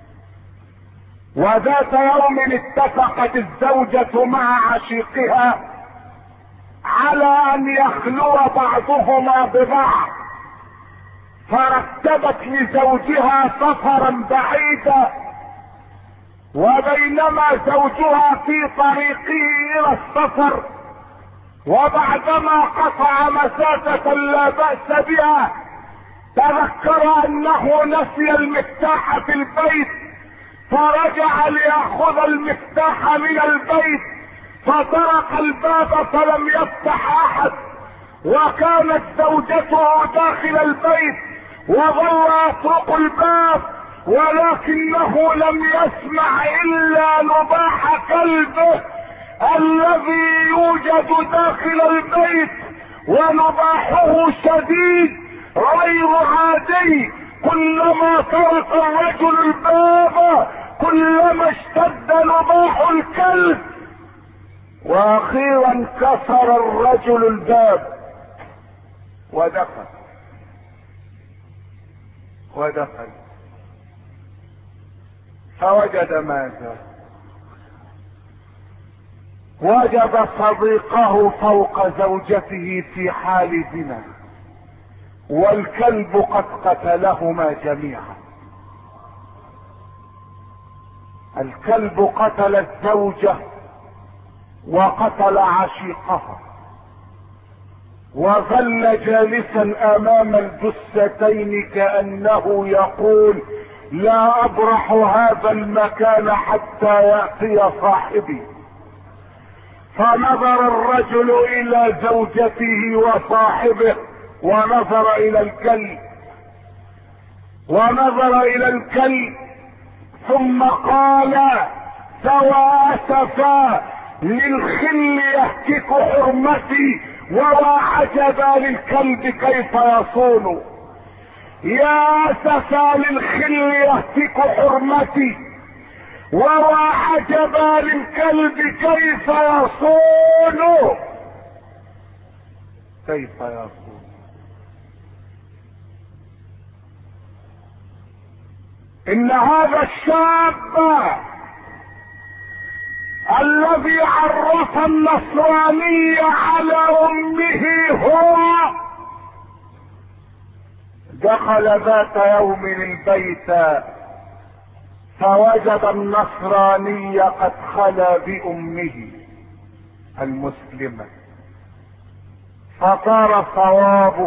وذات يوم اتفقت الزوجة مع عشيقها على ان يخلو بعضهما ببعض، فرتبت لزوجها سفرا بعيدا، وبينما زوجها في طريقه الى السفر وبعدما قطع مسافة لا بأس بها تذكر انه نسي المفتاح في البيت، فرجع ليأخذ المفتاح من البيت، فطرق الباب فلم يفتح احد، وكانت زوجته داخل البيت وظل يطرق الباب، ولكنه لم يسمع الا نباح كلبه الذي يوجد داخل البيت، ونباحه شديد غير عادي. كلما طرق الرجل الباب كلما اشتد نباح الكلب، واخيرا كسر الرجل الباب ودخل ودخل فوجد ماذا؟ وجد صديقه فوق زوجته في حال زنا، والكلب قد قتلهما جميعا. الكلب قتل الزوجة وقتل عشيقها، وظل جالسا امام الجثتين كأنه يقول لا ابرح هذا المكان حتى يأتي صاحبي. فنظر الرجل الى زوجته وصاحبه، ونظر الى الكلب، ونظر الى الكلب، ثم قال سوى اسفا للخل يهتك حرمتي وعجبا للكلب كيف يصون. يا اسفا للخل يهتك حرمتي وعجبا للكلب كيف يصون. كيف يصون؟ ان هذا الشاب الذي عرف النصرانية على امه هو دخل ذات يوم البيت فوجد النصرانية قد خلا بامه المسلمة، فطار صوابه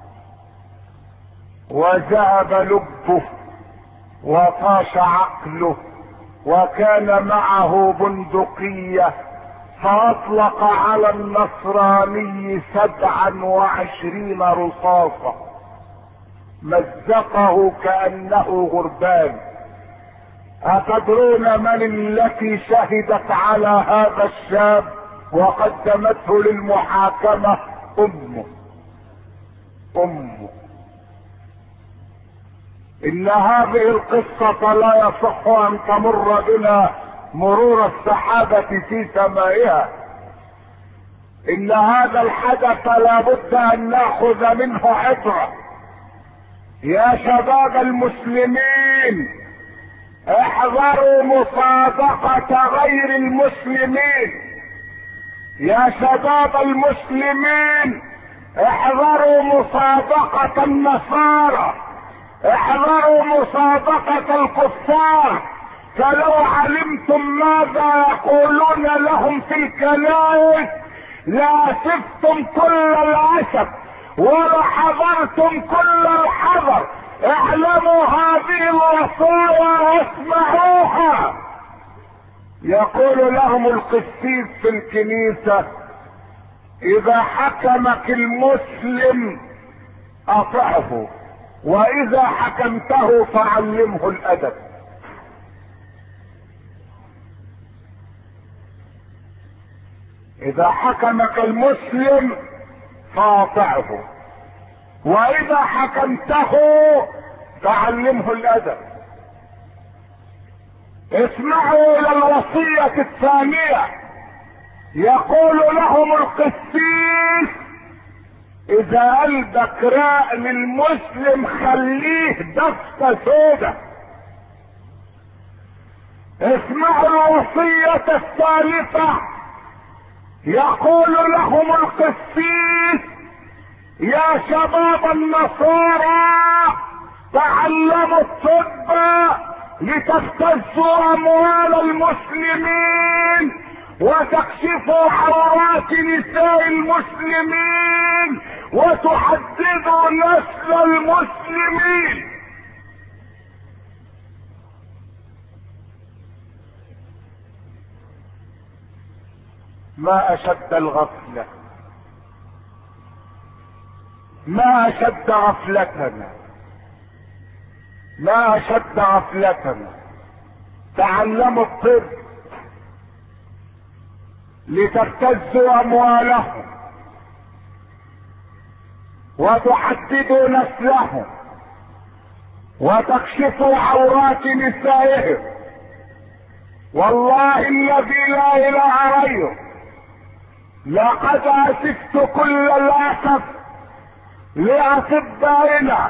وذهب لبه وطاش عقله، وكان معه بندقية، فاطلق على النصراني سبعا وعشرين رصاصة، مزقه كأنه غربان. أتدرون من التي شهدت على هذا الشاب وقدمته للمحاكمة؟ امه. امه. ان هذه القصة لا يصح ان تمر بنا مرور السحابة في سمائها. ان هذا الحدث لا بد ان ناخذ منه عبرة. يا شباب المسلمين احذروا مصادقة غير المسلمين. يا شباب المسلمين احذروا مصادقة النصارى، احذروا مصادقة الكفار. فلو علمتم ماذا يقولون لهم في الكنائس لاسفتم كل الاسف ولحذرتم كل الحذر. اعلموا هذه الوصايا واسمعوها. يقول لهم القسيس في الكنيسة اذا حكمك المسلم اطعه، واذا حكمته فعلمه الادب. اذا حكمك المسلم فاطعه، واذا حكمته فعلمه الادب. اسمعوا الى الوصية الثانية. يقول لهم القسيس اذا قلبك راق للمسلم خليه دفة سودة. اسمعوا الوصية الثالثة. يقول لهم القسيس يا شباب النصارى تعلموا الطب لتبتزوا اموال المسلمين وتكشفوا عورات نساء المسلمين وتحددوا نسل المسلمين. ما اشد الغفلة، ما اشد غفلتنا، ما اشد غفلتنا. تعلموا الطب لتبتزوا اموالهم وتحددوا نسلهم وتكشفوا عورات نسائهم. والله الذي لا اله غيره لقد اسفت كل الاسف لاطبائنا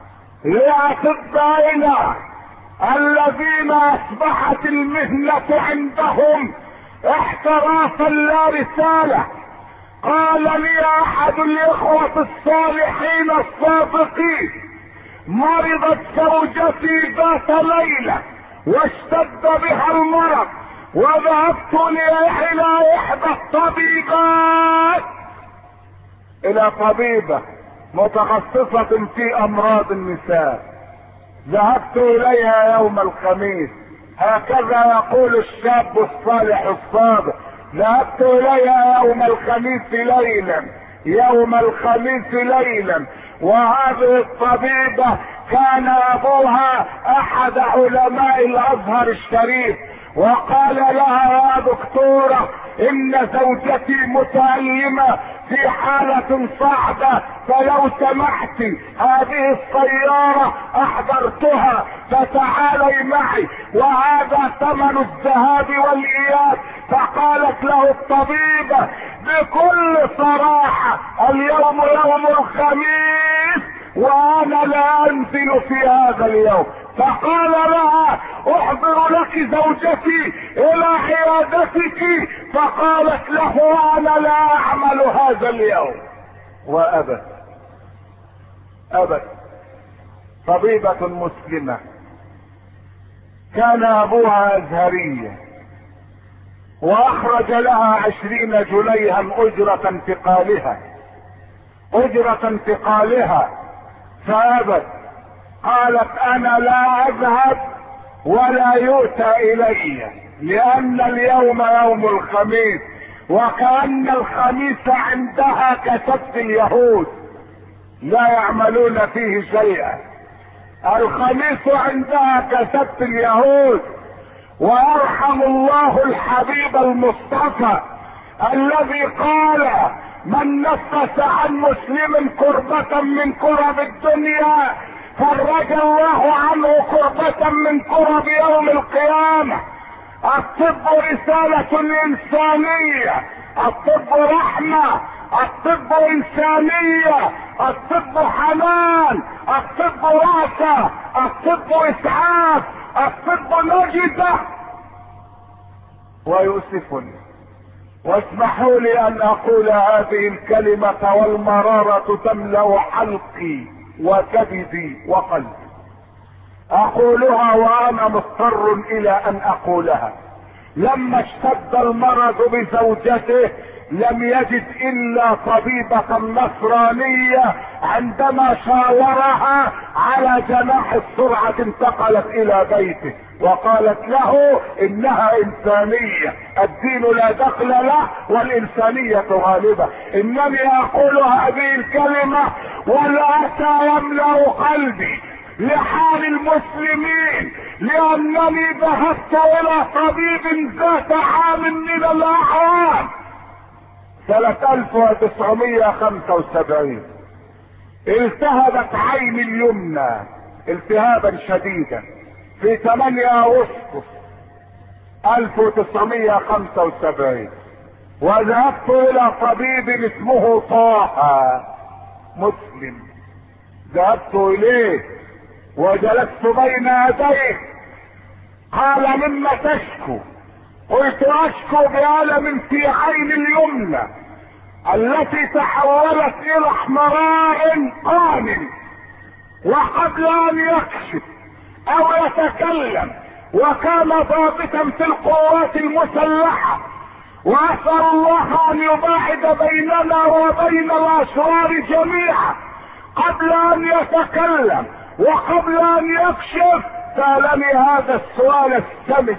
لاطبائنا الذين اصبحت المهنة عندهم احترافا لا رسالة. قال لي احد الاخوة الصالحين الصادقين مرضت زوجتي ذات ليلة واشتد بها المرض وذهبت الى احدى الطبيبات، الى طبيبة متخصصة في امراض النساء، ذهبت اليها يوم الخميس، هكذا يقول الشاب الصالح الصادق، ذهبت اليها يوم الخميس ليلا، يوم الخميس ليلا، وهذه الطبيبة كان ابوها احد علماء الازهر الشريف، وقال لها يا دكتورة ان زوجتي متألمة في حالة صعبة، فلو سمحت هذه السيارة احضرتها فتعالي معي وهذا ثمن الذهاب والاياب. فقالت له الطبيبة بكل صراحة اليوم يوم الخميس وانا لا انزل في هذا اليوم. فقال لها احضر لك زوجتي الى عيادتك، فقالت له انا لا اعمل هذا اليوم، وابت ابت. طبيبة مسلمة كان ابوها ازهريا، واخرج لها عشرين جنيها اجرة انتقالها اجرة انتقالها فابت، قالت انا لا اذهب ولا يؤتى الي، لان اليوم يوم الخميس، وكأن الخميس عندها كسبت اليهود لا يعملون فيه شيئا، الخميس عندها كسبت اليهود. ويرحم الله الحبيب المصطفى الذي قال من نفس عن مسلم كربة من كرب الدنيا فرج الله عنه كربة من كرب يوم القيامة. الطب رسالة انسانية، الطب رحمة، الطب انسانية، الطب حنان، الطب رأسة، الطب اسعاف، الطب نجدة. ويؤسفني واسمحوا لي ان اقول هذه الكلمة والمرارة تملأ حلقي وكبدي وقلبي، اقولها وانا مضطر الى ان اقولها. لما اشتد المرض بزوجته لم يجد الا طبيبة نصرانية، عندما شاورها على جناح السرعة انتقلت الى بيته وقالت له انها انسانية، الدين لا دخل له والانسانية غالبة. انني اقول هذه الكلمة والاسى يملأ قلبي لحال المسلمين، لانني ذهبت الى طبيب ذات عام من الاعوام سنة ألف وتسعمائة وخمسة وسبعين، التهبت عيني اليمنى التهابا شديدا في ثمانية أغسطس ألف وتسعمائة وخمسة وسبعين، وذهبت الى طبيب اسمه طه مسلم، ذهبت اليه وجلست بين يديه، قال مما تشكو؟ قلت اشكو بألم في عين اليمنى التي تحولت الى احمرار قان، وقبل ان يكشف او يتكلم وكان ضابطا في القوات المسلحة، واسأل الله ان يباعد بيننا وبين الاشرار جميعا، قبل ان يتكلم وقبل ان يكشف سألني هذا السؤال السمج: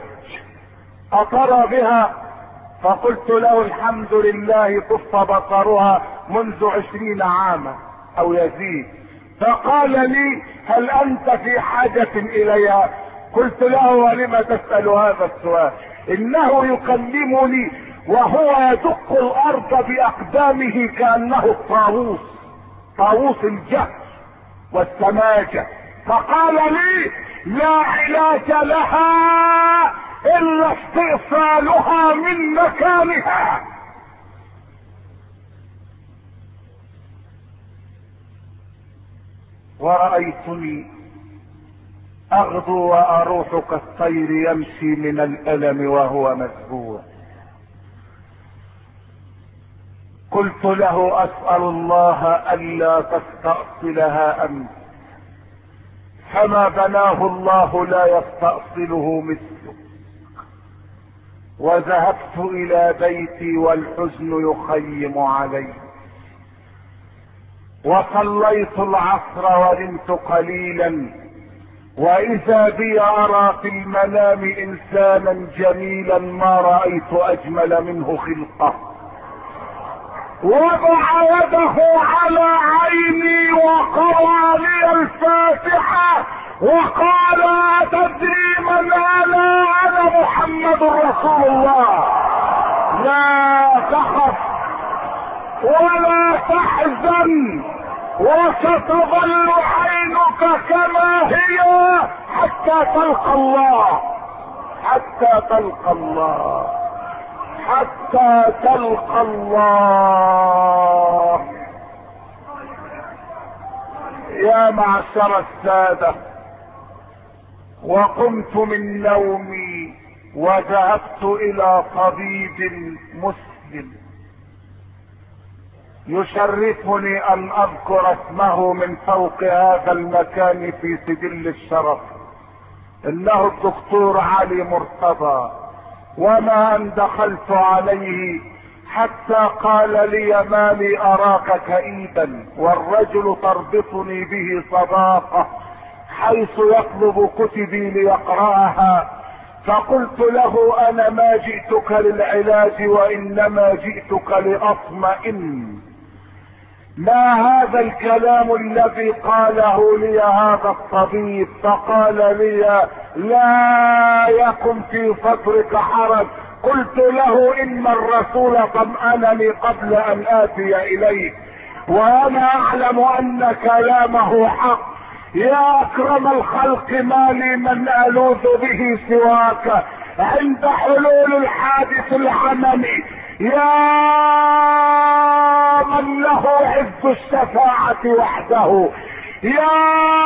أترى بها؟ فقلت له الحمد لله طف بصرها منذ عشرين عاما او يزيد. فقال لي هل انت في حاجة اليها؟ قلت له ولم تسأل هذا السؤال؟ انه يكلمني وهو يدق الارض باقدامه كأنه الطاووس، طاووس الجهل والسماجة. فقال لي لا علاج لها الا استئصالها من مكانها. ورأيتني اغدو واروح كالطير يمشي من الالم وهو مسبوع. قلت له اسأل الله الا تستأصلها انت، فما بناه الله لا يستأصله مثله. وذهبت الى بيتي والحزن يخيم علي، وصليت العصر ونمت قليلا، واذا بي ارى في المنام انسانا جميلا ما رايت اجمل منه خلقه، وضع يده على عيني وقرأ لي الفاتحة وقال: أتدري من انا؟ انا محمد رسول الله. لا تخف ولا تحزن، وستظل عينك كما هي حتى تلقى الله، حتى تلقى الله، حتى تلقى الله. يا معشر السادة، وقمت من نومي وذهبت الى طبيب مسلم، يشرفني ان اذكر اسمه من فوق هذا المكان في سجل الشرف، انه الدكتور علي مرتضى. وما ان دخلت عليه حتى قال لي: ما لي اراك كئيبا، والرجل تربطني به صداقة حيث يطلب كتبي ليقرأها. فقلت له: انا ما جئتك للعلاج وانما جئتك لاطمئن. ما هذا الكلام الذي قاله لي هذا الطبيب؟ فقال لي: لا يكن في صدرك حرج. قلت له: ان الرسول طمأنني قبل ان اتي اليك، وانا اعلم ان كلامه حق. يا اكرم الخلق، ما لي من الوذ به سواك عند حلول الحادث العملي، يا من له عز الشفاعة وحده، يا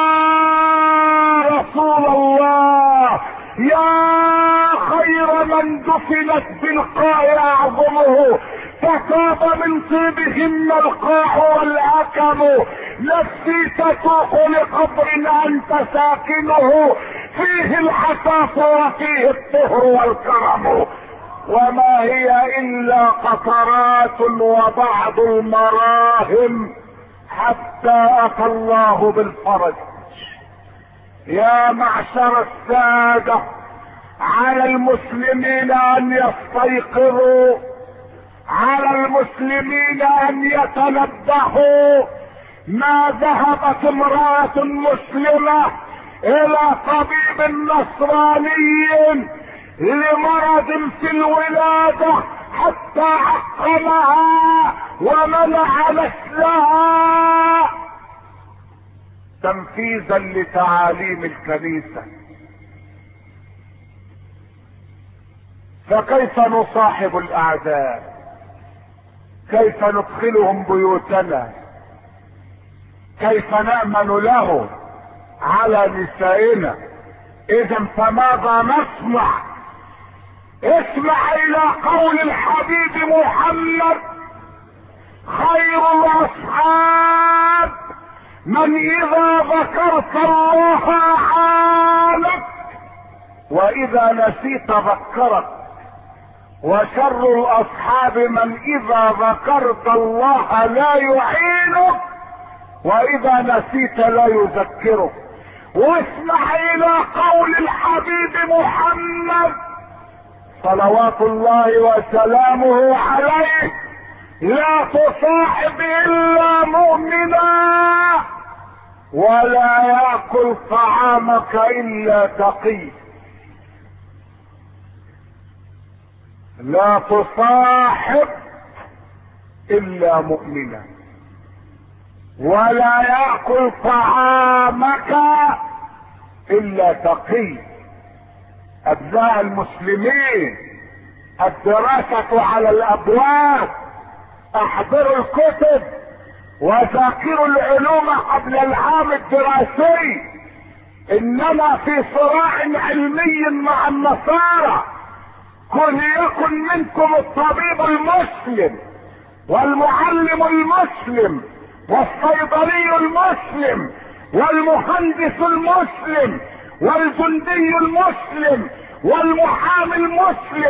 رسول الله، يا خير من دفنت بالقاع اعظمه، فطاب من طيبهن القاع والاكم. نفسي تسوق لقبر انت ساكنه، فيه الحساس وفيه الطهر والكرم، وما هي الا قطرات وبعض المراهم حتى اتى الله بالفرج. يا معشر السادة، على المسلمين ان يستيقظوا، على المسلمين ان يتنبهوا. ما ذهبت امرأة مسلمة الى طبيب نصراني لمرض في الولادة حتى عقمها ومنع نسلها تنفيذا لتعاليم الكنيسة. فكيف نصاحب الاعداء؟ كيف ندخلهم بيوتنا؟ كيف نأمن له على نسائنا؟ اذا فماذا نصنع؟ اسمع الى قول الحبيب محمد: خير الاصحاب من اذا ذكرت الله اعانك واذا نسيت ذكرك، وشر الاصحاب من اذا ذكرت الله لا يعينك واذا نسيت لا يذكرك. واسمع الى قول الحبيب محمد صلوات الله وسلامه عليه: لا تصاحب الا مؤمنا ولا ياكل طعامك الا تقي. لا تصاحب الا مؤمنا ولا ياكل طعامك الا تقي. ابناء المسلمين، الدراسة على الابواب، احضروا الكتب وذاكروا العلوم قبل العام الدراسي. اننا في صراع علمي مع النصارى. كن يكن منكم الطبيب المسلم والمعلم المسلم والصيدلي المسلم والمهندس المسلم والجندي المسلم والمحامي المسلم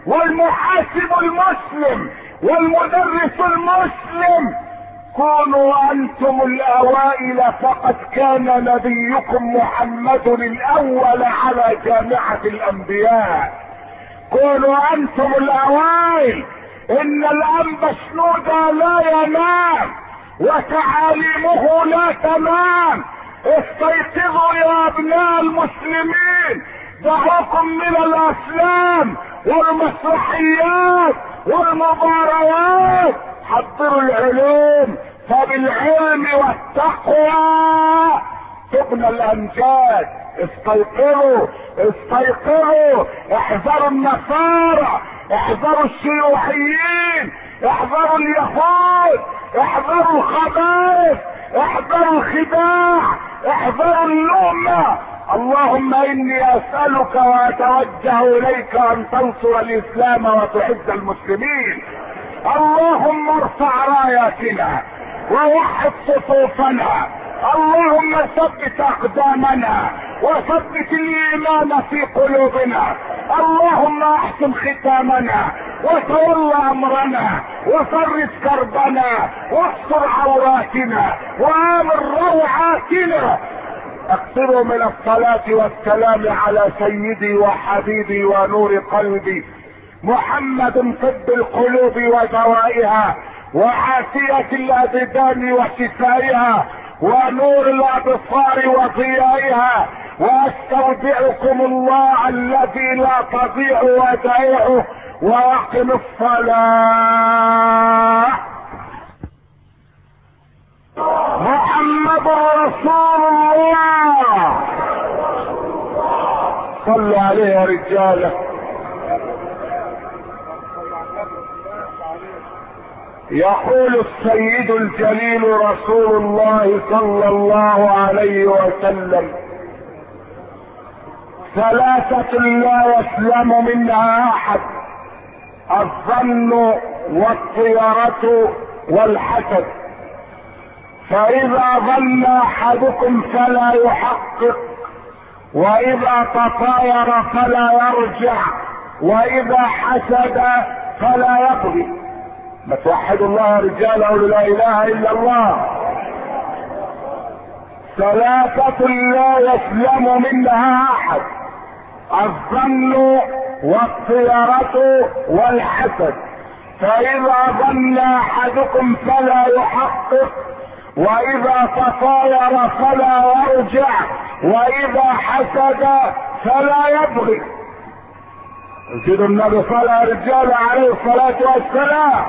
والمحاسب المسلم والمدرس المسلم، كونوا انتم الاوائل، فقد كان نبيكم محمد الاول على جامعة الانبياء. كونوا انتم الاوائل، ان الانبا شنودة لا ينام وتعاليمه لا تنام. استيقظوا يا ابناء المسلمين، دعوكم من الافلام والمسرحيات والمباريات، حضروا العلوم، فبالعلم والتقوى تبنى الامجاد. استيقظوا استيقظوا، احذروا النصارى، احذروا الشيوعيين، احذروا اليهود، احذروا الخبائث، احذروا الخداع، احذروا اللؤمة. اللهم اني اسألك واتوجه اليك ان تنصر الاسلام وتعز المسلمين. اللهم ارفع راياتنا ووحد صفوفنا، اللهم ثبت اقدامنا وثبت الايمان في قلوبنا، اللهم احسن ختامنا وتول امرنا وفرج كربنا واستر عوراتنا وامن روعاتنا. اكثروا من الصلاة والسلام على سيدي وحبيبي ونور قلبي محمد، طب القلوب ودوائها وعافية الابدان وشفائها ونور الابصار وضيائها. واستودعكم الله الذي لا تضيع ودائعه، واقم الصلاة. محمد رسول الله، صلوا عليه يا رجاله. يقول السيد الجليل رسول الله صلى الله عليه وسلم: ثلاثة لا يسلم منها احد: الظن والطيرة والحسد. فاذا ظن احدكم فلا يحقق، واذا تطاير فلا يرجع، واذا حسد فلا يقضي. ما توحدوا الله يا رجال، قولوا لا اله الا الله. ثلاثة لا يسلم منها احد: الظن والطيرة والحسد. فاذا ظن احدكم فلا يحقق، واذا تطاير فلا يرجع، واذا حسد فلا يبغي. زيدوا النبي صلى يا رجال عليه الصلاة والسلام.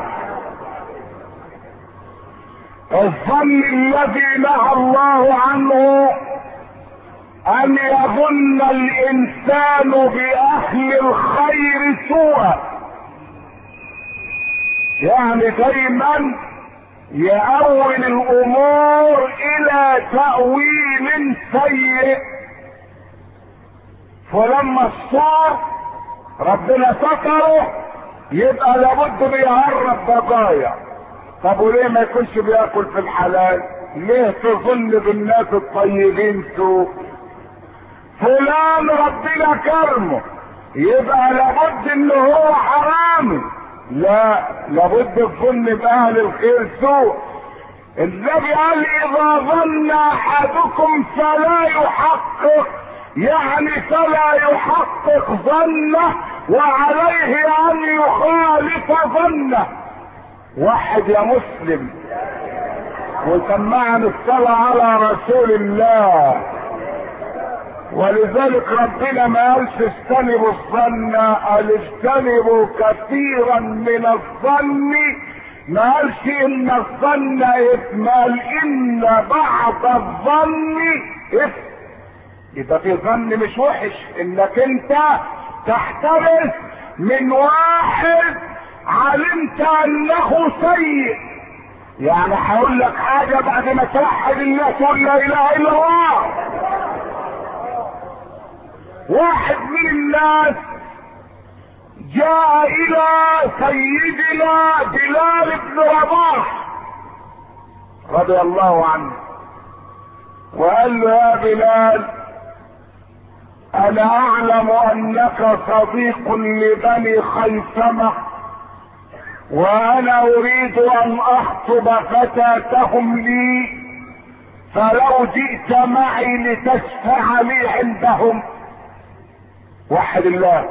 الظن الذي نهى الله عنه ان يظن الانسان باهل الخير سوءا، يعني دايما يأول الامور الى تأويل سيء. فلما الصور ربنا ستره يبقى لابد بيهرب بقايا. طب وليه ما يكونش بياكل في الحلال؟ ليه تظن بالناس الطيبين سوء؟ فلان ربنا كرمه يبقى لابد ان هو حرامي؟ لا، لابد الظن باهل الخير سوء. النبي قال: اذا ظن احدكم فلا يحقق، يعني فلا يحقق ظنه وعليه ان يخالف ظنه. واحد يا مسلم وسمعنا الصلاة على رسول الله. ولذلك ربنا ما قالش اجتنبوا الظن، قال اجتنبوا كثيرا من الظن. ما قالش ان الظن اثم، قال ان بعض الظن اثم. يبقى في ظن مش وحش انك انت تحترس من واحد علمت انه سيء. يعني هقول لك حاجة بعد ما توحد الله تقول لا اله الا الله. واحد من الناس جاء الى سيدنا بلال بن رباح رضي الله عنه وقال له: يا بلال، انا اعلم انك صديق لبني خيثمة، وانا اريد ان اخطب فتاتهم لي، فلو جئت معي لتشفع لي عندهم. وحد الله.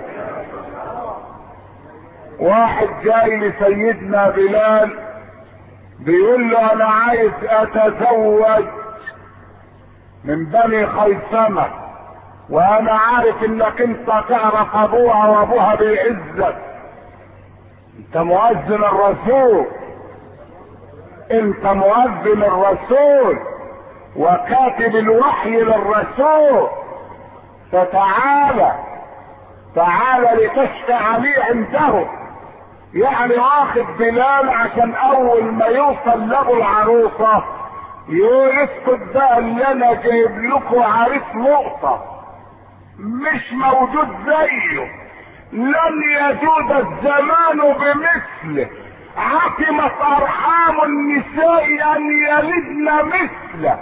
واحد جاي لسيدنا بلال بيقول له انا عايز اتزوج من بني خيثمة، وانا عارف انك انت تعرف ابوها وابوها بيعزك، انت مؤذن الرسول، انت مؤذن الرسول وكاتب الوحي للرسول، فتعالى تعالى لتشفع لي عنده. يعني واخد بلال عشان اول ما يوصل لابو العروسة يقول اسكت بقى اللي انا جايب لكم عريس نقطة مش موجود زيه، لن يجود الزمان بمثله، عتمت ارحام النساء ان يلدن مثله.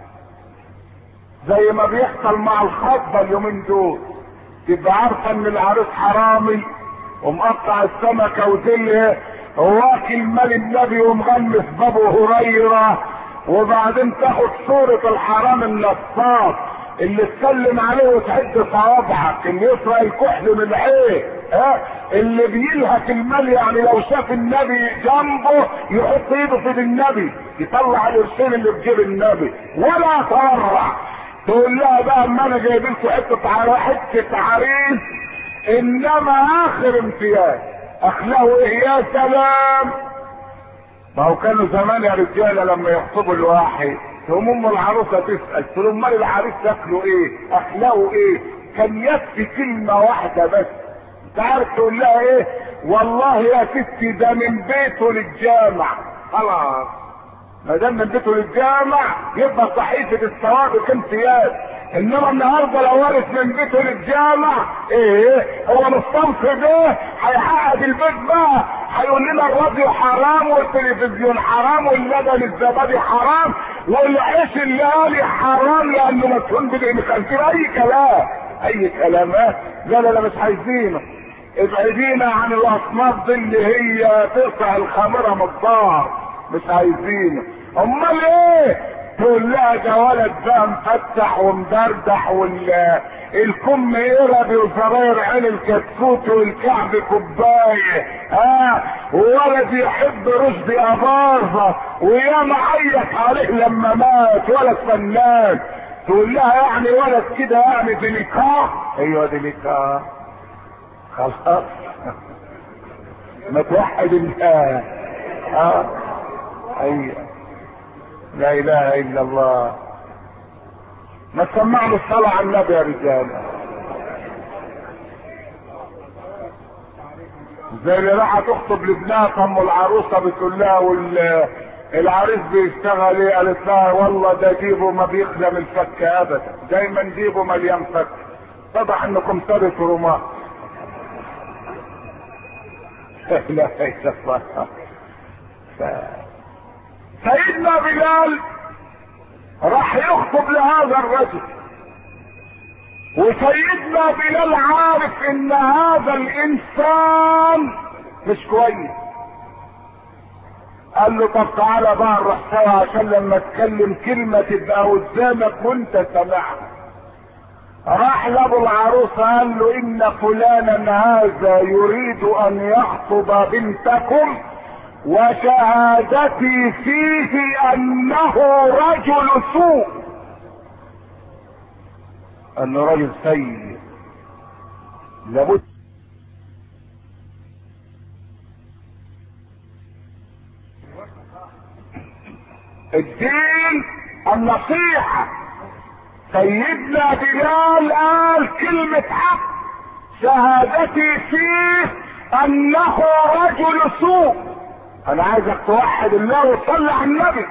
زي ما بيحصل مع الخطبة اليومين دول، تبقى عارفة ان العريس حرامي ومقطع السمكة وزيه واكل مال النبي ومغمس بابو هريرة، وبعدين تاخد صورة الحرام النصاب اللي تسلم عليه وتعد صوابعك، اللي يسرق الكحل من العين، ها اللي بيلهك المال، يعني لو شاف النبي جنبه يحط ايده في النبي يطلع القرشين اللي في جيب النبي ولا تورع. تقول لها بقى اما انا جايب لكم حته حته عريس انما اخر امتياز، اخلاقه ايه يا سلام. ما هو كانوا زمان يا رجاله لما يخطبوا الواحد تقوم ام العروسه تسال تقول امال العريس شكله ايه اخلاقه ايه، كان يكفي كلمه واحده بس، انت عارف تقول لها ايه؟ والله يا ستي ده من بيته للجامع. خلاص ما دام من بيته للجامع يبقى صحيفه الثواب امتياز. انما النهارده لو وارث من بيته للجامع ايه هو مصطنف ده هيحقق البيت بقى، هيقول لنا الراديو حرام والتلفزيون حرام واللبن الزبادي حرام والعيش الليالي حرام لانه مسكون بدعي مخنزير. اي كلام اي كلامات. لا لا لا مش عايزينه. ابعدينا عن الاصناف دي اللي هي تقطع الخمره من الدار، مش عايزينه. امال ايه؟ تقول لها ده ولد بقى مفتح ومدردح والكم قربي وزراير عين الكتكوت والكعب كوبايه، ها وولد يحب رشدي اباظه وياما عيط عليه لما مات، ولد فنان. تقول لها يعني ولد كده يعني ديليكا. ايوه ديليكا. خلاص ما توحد الله. اه ايوه لا اله الا الله. ما تسمعوا الصلاة على النبي يا رجال. زي اللي راحت تخطب لابنها ام العروسه بتقول لها والعريس بيشتغل ايه؟ قالت لها والله ده جيبه ما بيخدم الفك ابدا، دايما جيبه مليان فك. طبعا انكم سادة رماه. لا اله الا الله. سيدنا بلال راح يخطب لهذا الرجل، وسيدنا بلال عارف ان هذا الانسان مش كويس. قال له طب تعالى بقى نروح سوا عشان لما اتكلم كلمه تبقى قدامك وانت سامعها. راح لابو العروسه قال له ان فلانا هذا يريد ان يخطب بنتكم وشهادتي فيه انه رجل سوء. انه رجل سيء لابد. الدين النصيحة. سيدنا بلال قال كلمة حق، شهادتي فيه انه رجل سوء. انا عايزك توحد الله وتصلي على النبي.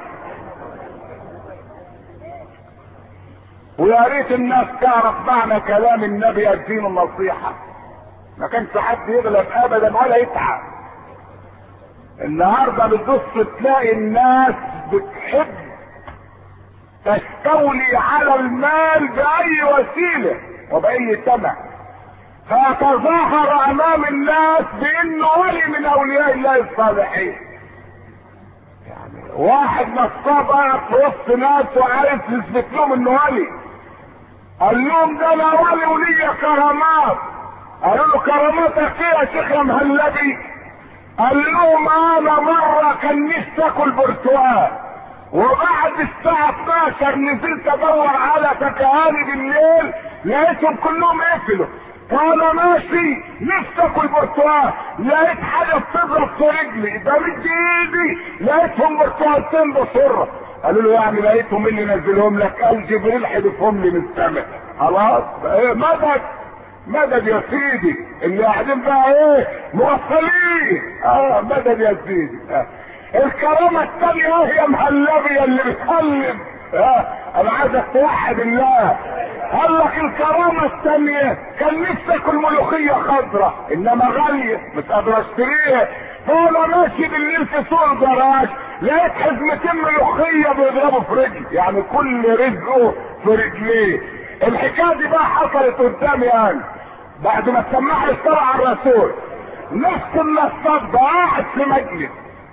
ويا ريت الناس تعرف معنى كلام النبي الدين النصيحة. ما كانش حد يغلب ابدا ولا يتعب. النهارده بتبص تلاقي الناس بتحب تستولي على المال باي وسيله. وبأي ثمن، فيتظاهر امام الناس بانه ولي من اولياء الله الصالحين. يعني واحد نصاب قاعد في وسط ناس وعايز يثبت لهم انه ولي، قال لهم ده انا ولي ولي كرامات. قالوا له كراماتك ايه يا شيخ يا مهلبي؟ قال لهم انا مره كان نفسي اكل برتقال، وبعد الساعه اتناشر نزلت ادور على تكهاني بالليل لقيتهم كلهم قفلوا. وانا ماشي نفسي اكل برتقال، لقيت حاجه بتضرب في رجلي، بمد ايدي لقيتهم برتقالتين بسره. قالوا له يعني لقيتهم اللي نزلهم لك؟ قال جبريل حدفهم لي من السماء. خلاص ايه مدد مدد يا سيدي، اللي قاعدين بقى ايه مغفلين. اه مدد يا سيدي. آه. الكرامه الثانيه هي مهلبيه اللي بتقلب. اه انا عايزك توحد الله. قال لك الكرامه الثانيه كان نفسي اكل ملوخيه خضراء انما غاليه مش قادر اشتريها، فانا ماشي بالليل في سوق الجراج لقيت حزمتين ملوخيه بيضربوا في رجلي، يعني كل رزقه في رجليه. الحكايه دي بقى حصلت قدامي انا بعد ما السماح اشترى على الرسول. نفس النصاب ده قاعد في مجلس،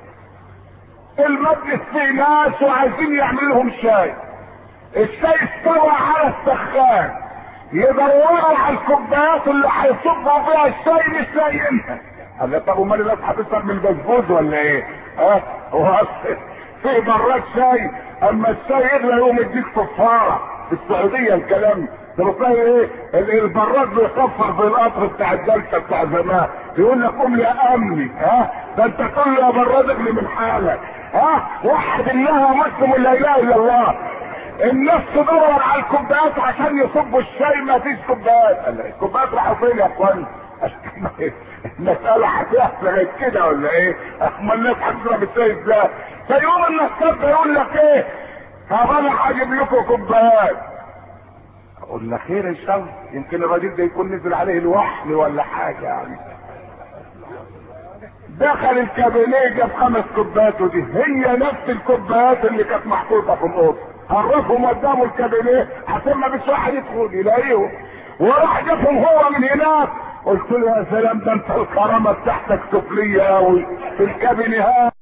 المجلس فيه ناس وعايزين يعملوا لهم شاي، الشاي استوى على السخان، يدوروا على الكوبايات اللي هيصبوا فيها الشاي مش لاقيينها. قال لي طب امال الناس هتشرب من البسبوس ولا ايه؟ اه هو في براد شاي اما الشاي يغلى يقوم يديك صفاره. في السعوديه الكلام ده بتلاقي ايه البراد بيصفر في القطر بتاع الجلسه بتاع زمان، يقول لك قوم يا امني. ها ده انت تقول له يا براد اغلي من حالك. ها وحد الله ومسلم لا اله الا الله. الناس تدور على الكوبايات عشان يصبوا الشاي، ما فيش كوبايات. الكوبايات راحوا فين يا اخوان؟ المسألة هتحصل كده ولا ايه؟ اما الناس هتشرب الشاي ازاي؟ فيقوم النصاب ده يقول لك ايه؟ طب انا هجيب لكم كوبايات. اقول لك خير ان شاء الله، يمكن الراجل ده يكون نزل عليه الوحل ولا حاجه يعني. دخل الكابينيه جاب خمس كوبايات، ودي هي نفس الكوبايات اللي كانت محطوطه في الاوضه. عرفهم قدامه الكابينيه عشان ما فيش واحد يدخل يلاقيهم، وراح جابهم هو من هناك. قلت له يا سلام ده انت الكرامه بتاعتك سفليه قوي في الكابينيهات.